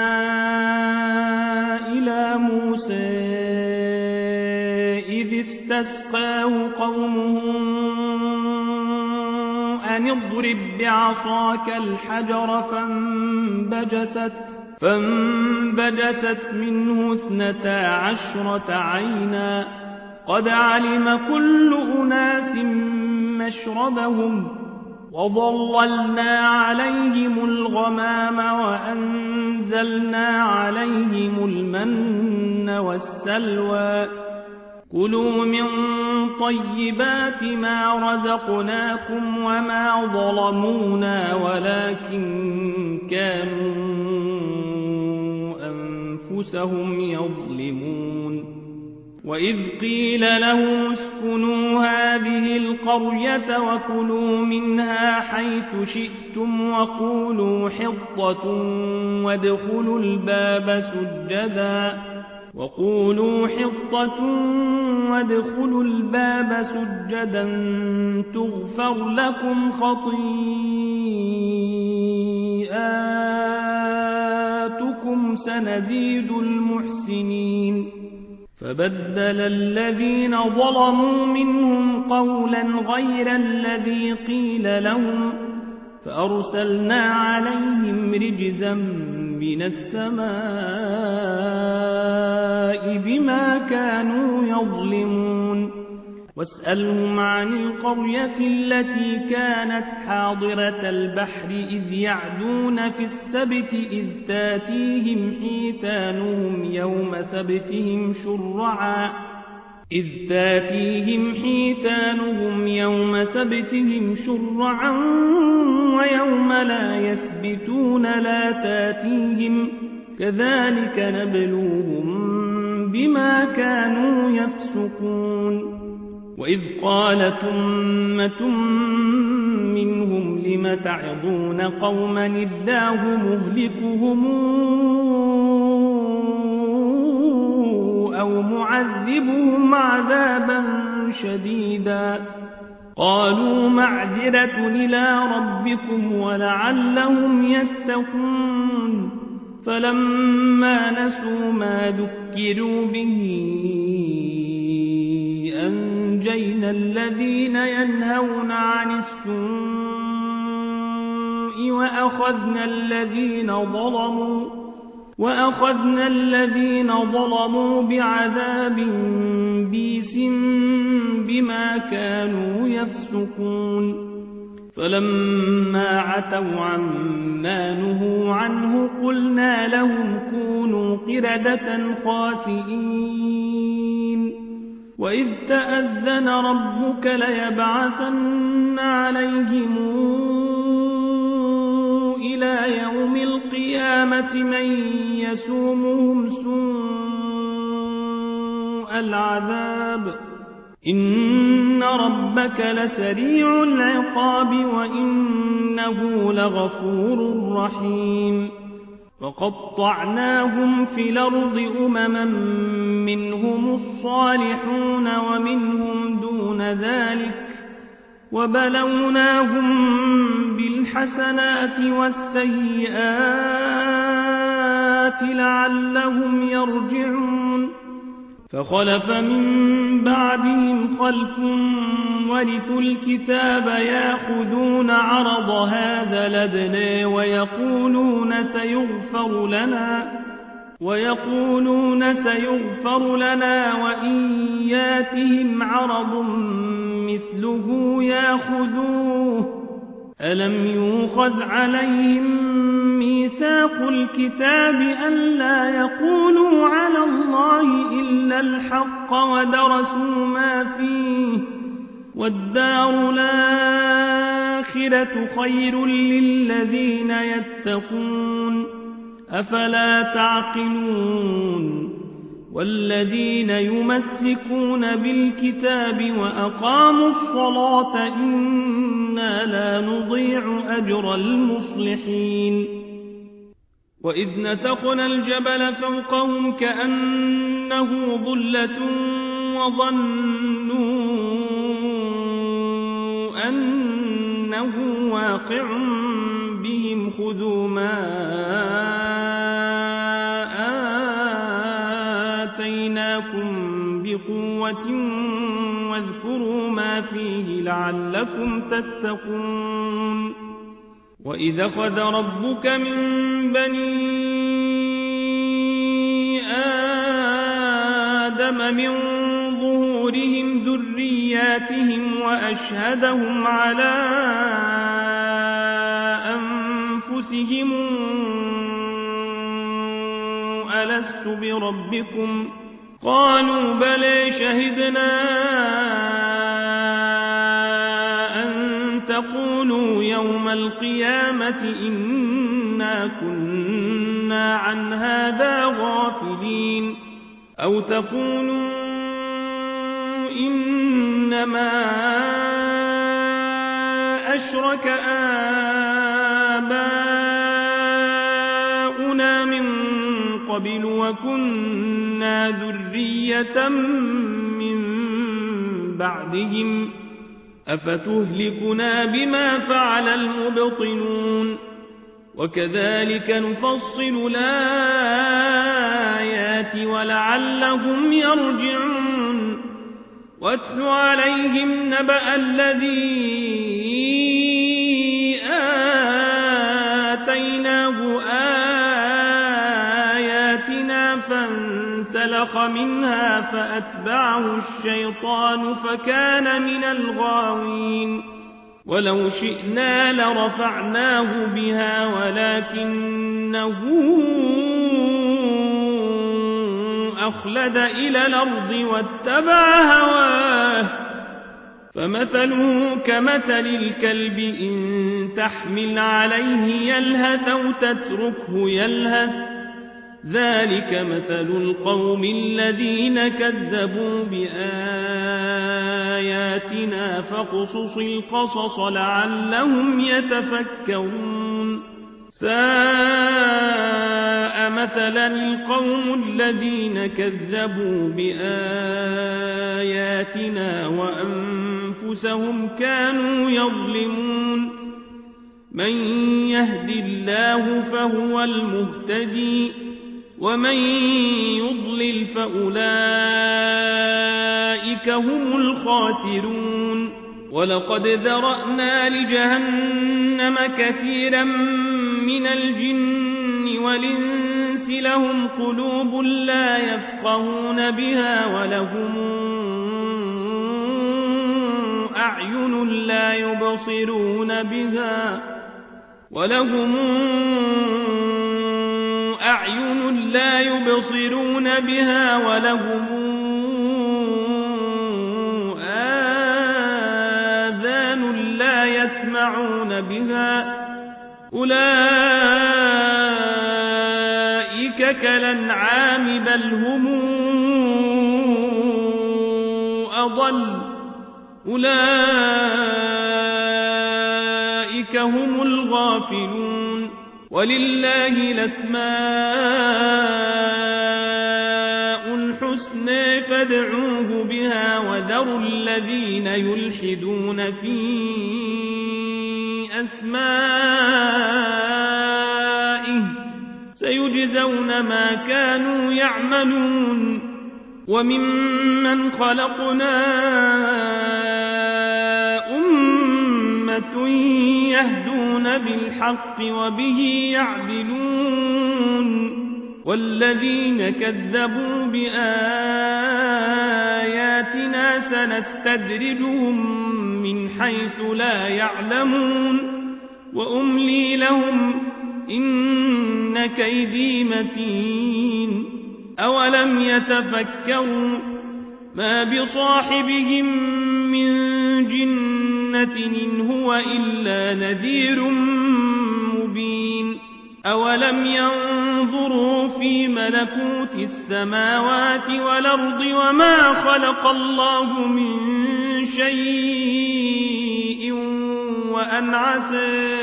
إلى موسى إذ استسقاه قومه أن اضرب بعصاك الحجر فانبجست منه 12 عينا قد علم كل أناس مشربهم وظللنا عليهم الغمام وأنزلنا عليهم المن والسلوى كلوا من طيبات ما رزقناكم وما ظلمونا ولكن كانوا أنفسهم يظلمون وإذ قيل لهم اسكنوا هذه القرية وكلوا منها حيث شئتم وقولوا حطة وادخلوا الباب سجدا تغفر لكم خطيئاتكم سنزيد المحسنين فبدل الذين ظلموا منهم قولا غير الذي قيل لهم فأرسلنا عليهم رجزا من السماء بما كانوا يظلمون واسألهم عن القرية التي كانت حاضرة البحر إذ يعدون في السبت إذ تاتيهم حيتانهم يوم سبتهم شرعا ويوم لا يسبتون لا تاتيهم كذلك نبلوهم بما كانوا يفسقون وإذ قالت أمة منهم لم تعظون قوما الله مهلكهم أو معذبهم عذابا شديدا قالوا معذرة إلى ربكم ولعلهم يتقون فلما نسوا ما ذكروا به أنجينا الذين ينهون عن السوء وأخذنا الذين ظلموا بعذاب بئيس بما كانوا يفسقون فلما عتوا عما نهوا عنه قلنا لهم كونوا قردة خاسئين وإذ تأذن ربك ليبعثن عليهم إلى يوم القيامة من يسومهم سوء العذاب إن ربك لسريع العقاب وإنه لغفور رحيم وقطعناهم في الأرض أمما منهم الصالحون ومنهم دون ذلك وبلوناهم بالحسنات والسيئات لعلهم يرجعون فخلف من بعدهم خلف ورثوا الكتاب يأخذون عرض هذا الأدنى ويقولون سيغفر لنا وإن ياتهم عرض مثله يأخذوه ألم يؤخذ عليهم ميثاق الكتاب ألا يقولوا على الله إلا الحق ودرسوا ما فيه والدار الآخرة خير للذين يتقون أفلا تعقلون والذين يمسكون بالكتاب وأقاموا الصلاة إنا لا نضيع أجر المصلحين وإذ نتقنا الجبل فوقهم كأنه ظلة وظنوا أنه واقع بهم خذوا ما آتيناكم بقوة واذكروا ما فيه لعلكم تتقون وإذ أخذ ربك من بني آدم من ظهورهم ذرياتهم وأشهدهم على أنفسهم ألست بربكم قالوا بلى شهدنا أن تقولوا يوم القيامة إنا كنا عن هذا غافلين أو تقولوا إنما أشرك آباؤنا من قبل وكنا ذرية من بعدهم أفتهلكنا بما فعل المبطلون وكذلك نفصل الآيات ولعلهم يرجعون واتل عليهم نبأ الذي آتيناه آياتنا فانسلخ منها فأتبعه الشيطان فكان من الغاوين ولو شئنا لرفعناه بها ولكنه أخلد إلى الأرض واتبع هواه فمثله كمثل الكلب إن تحمل عليه يلهث أو تتركه يلهث ذلك مثل القوم الذين كذبوا بآياتنا فاقصص القصص لعلهم يتفكرون ساء مثلا القوم الذين كذبوا بآياتنا وأنفسهم كانوا يظلمون من يهد الله فهو المهتدي ومن يضلل فأولئك هم الخاسرون ولقد ذرأنا لجهنم كثيرا من الجن والإنس لهم قلوب لا يفقهون بها ولهم أعين لا يبصرون بها ولهم آذان لا يسمعون بها أولئك كالأنعام بل هم أضل أولئك هم الغافلون ولله الأسماء الحسنى فادعوه بها وذروا الذين يلحدون في أسمائه سيجزون ما كانوا يعملون وممن خلقنا أمة يهدون بالحق وبه يعدلون والذين كذبوا بآياتنا سنستدرجهم من حيث لا يعلمون وأملي لهم إن كيدي متين أولم يتفكروا ما بصاحبهم من جنة إن هو إلا نذير مبين أولم ينظروا في ملكوت السماوات والأرض وما خلق الله من شيء وأن عسى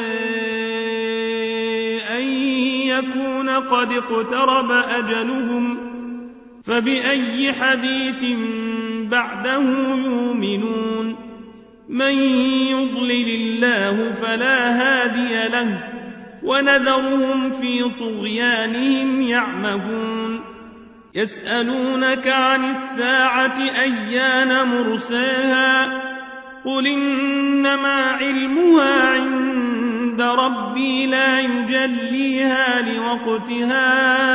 أن يكون قد اقترب أجلهم فبأي حديث بعده يؤمنون من يضلل الله فلا هادي له ونذرهم في طغيانهم يعمهون يسألونك عن الساعة أيان مرساها قل إنما علمها عند ربي لا يجليها لوقتها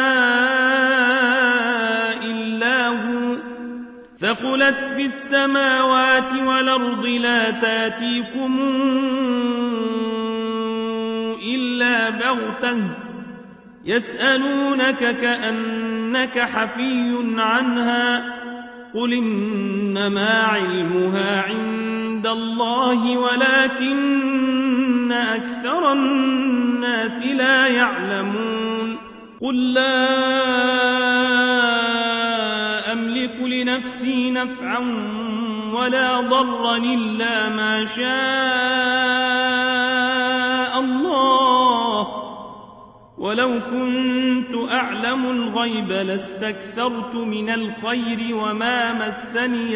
إلا هو ثقلت في السماوات والأرض لا تاتيكم إلا بغتة يسألونك كأنك حفي عنها قل إنما علمها عند الله ولكن أكثر الناس لا يعلمون قل لا أملك لنفسي نفعا ولا ضرا إلا ما شاء الله ولو كنت أعلم الغيب لاستكثرت من الخير وما مسني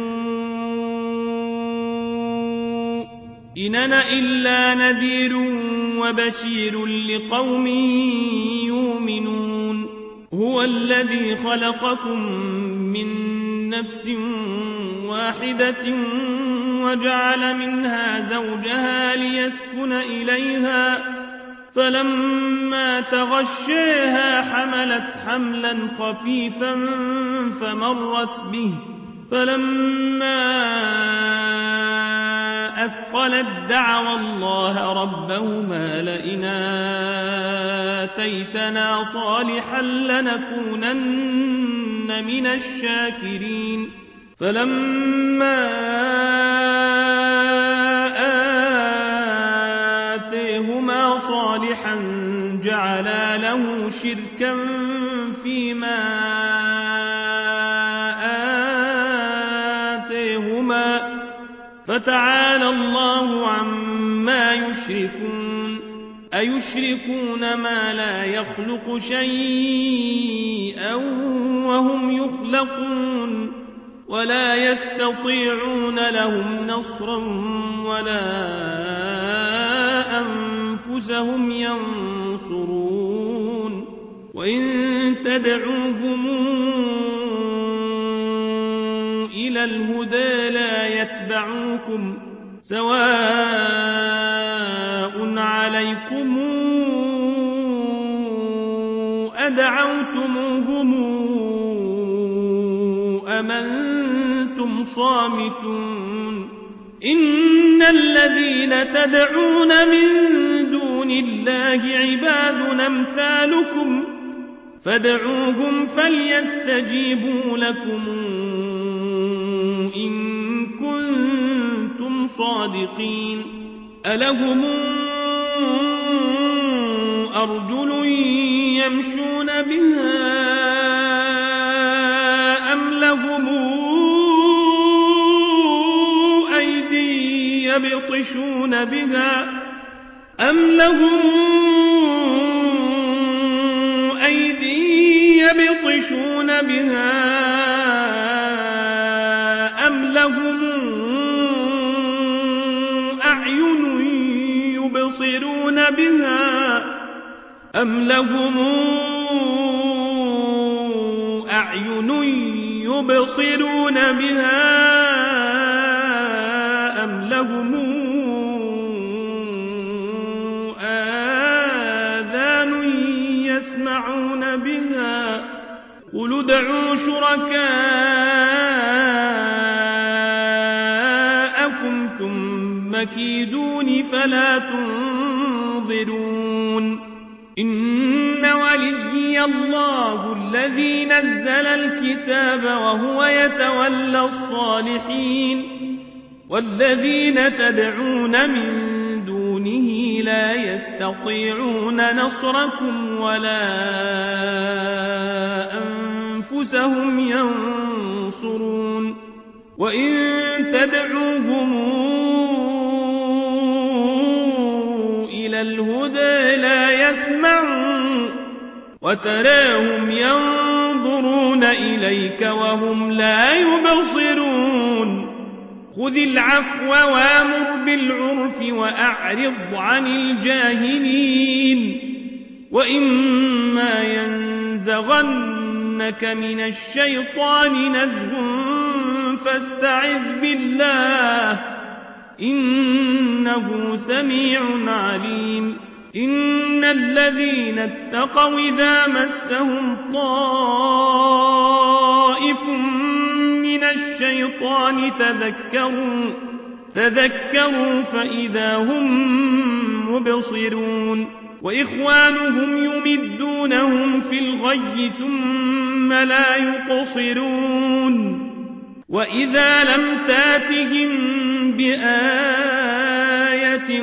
السوء إن أنا إلا نذير وبشير لقوم يؤمنون هو الذي خلقكم من نفس واحدة وجعل منها زوجها ليسكن إليها فلما تغشيها حملت حملا خفيفا فمرت به فلما أثقلت دعوا الله ربهما لئن آتيتنا صالحا لنكونن من الشاكرين فلما آتيهما صالحا جعلا له شركا فيما آتيهما فتعالى الله عما يشركون أيشركون ما لا يخلق شيئا وهم يخلقون ولا يستطيعون لهم نصرا ولا أنفسهم ينصرون وإن تدعوهم إلى الهدى لا يتبعوكم سواء عليكم أدعوتموهم أم أنتم صامتون إن الذين تدعون من دون الله عباد أمثالكم فادعوهم فليستجيبوا لكم إن كنتم صادقين ألهم أرجل يمشون بها أم لهم أيدي يبطشون بها أم لهم أيدي يبطشون بها أم لهم أعين يبصرون بها أم لهم أعين يبصرون بها أم لهم آذان يسمعون بها قل ادعوا شركاءكم ثم كيدون فلا تنظرون إن وليي الله الذي نزل الكتاب وهو يتولى الصالحين والذين تدعون من دونه لا يستطيعون نصركم ولا أنفسهم ينصرون وإن تدعوهم إلى الهدى لا يسمعون وتراهم ينظرون إليك وهم لا يبصرون خذ العفو وامر بالعرف وأعرض عن الجاهلين وإما ينزغنك من الشيطان نزغ فاستعذ بالله إنه سميع عليم إن الذين اتقوا إذا مسهم طائف من الشيطان تذكروا فإذا هم مبصرون وإخوانهم يمدونهم في الغي ثم لا يقصرون وإذا لم تاتهم بآية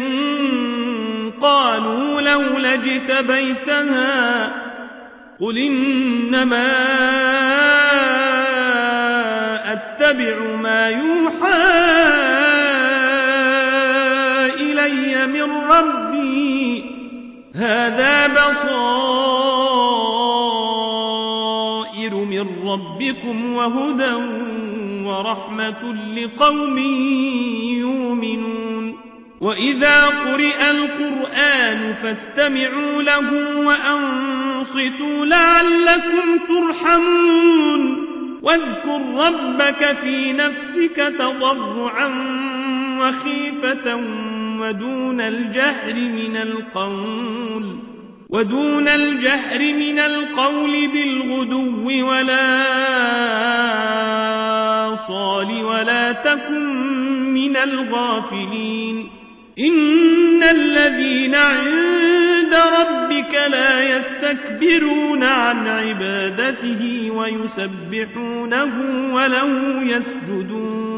قالوا لولا اجتبيتها قل إنما أتبع ما يوحى إلي من ربي هذا بصائر من ربكم وهدى ورحمة لقوم يؤمنون وإذا قرئ القرآن فاستمعوا له وأنصتوا لعلكم ترحمون واذكر ربك في نفسك تضرعا وخيفة ودون الجهر من القول بالغدو ولا صال ولا تكن من الغافلين إن الذين عند ربك لا يستكبرون عن عبادته ويسبحونه وله يسجدون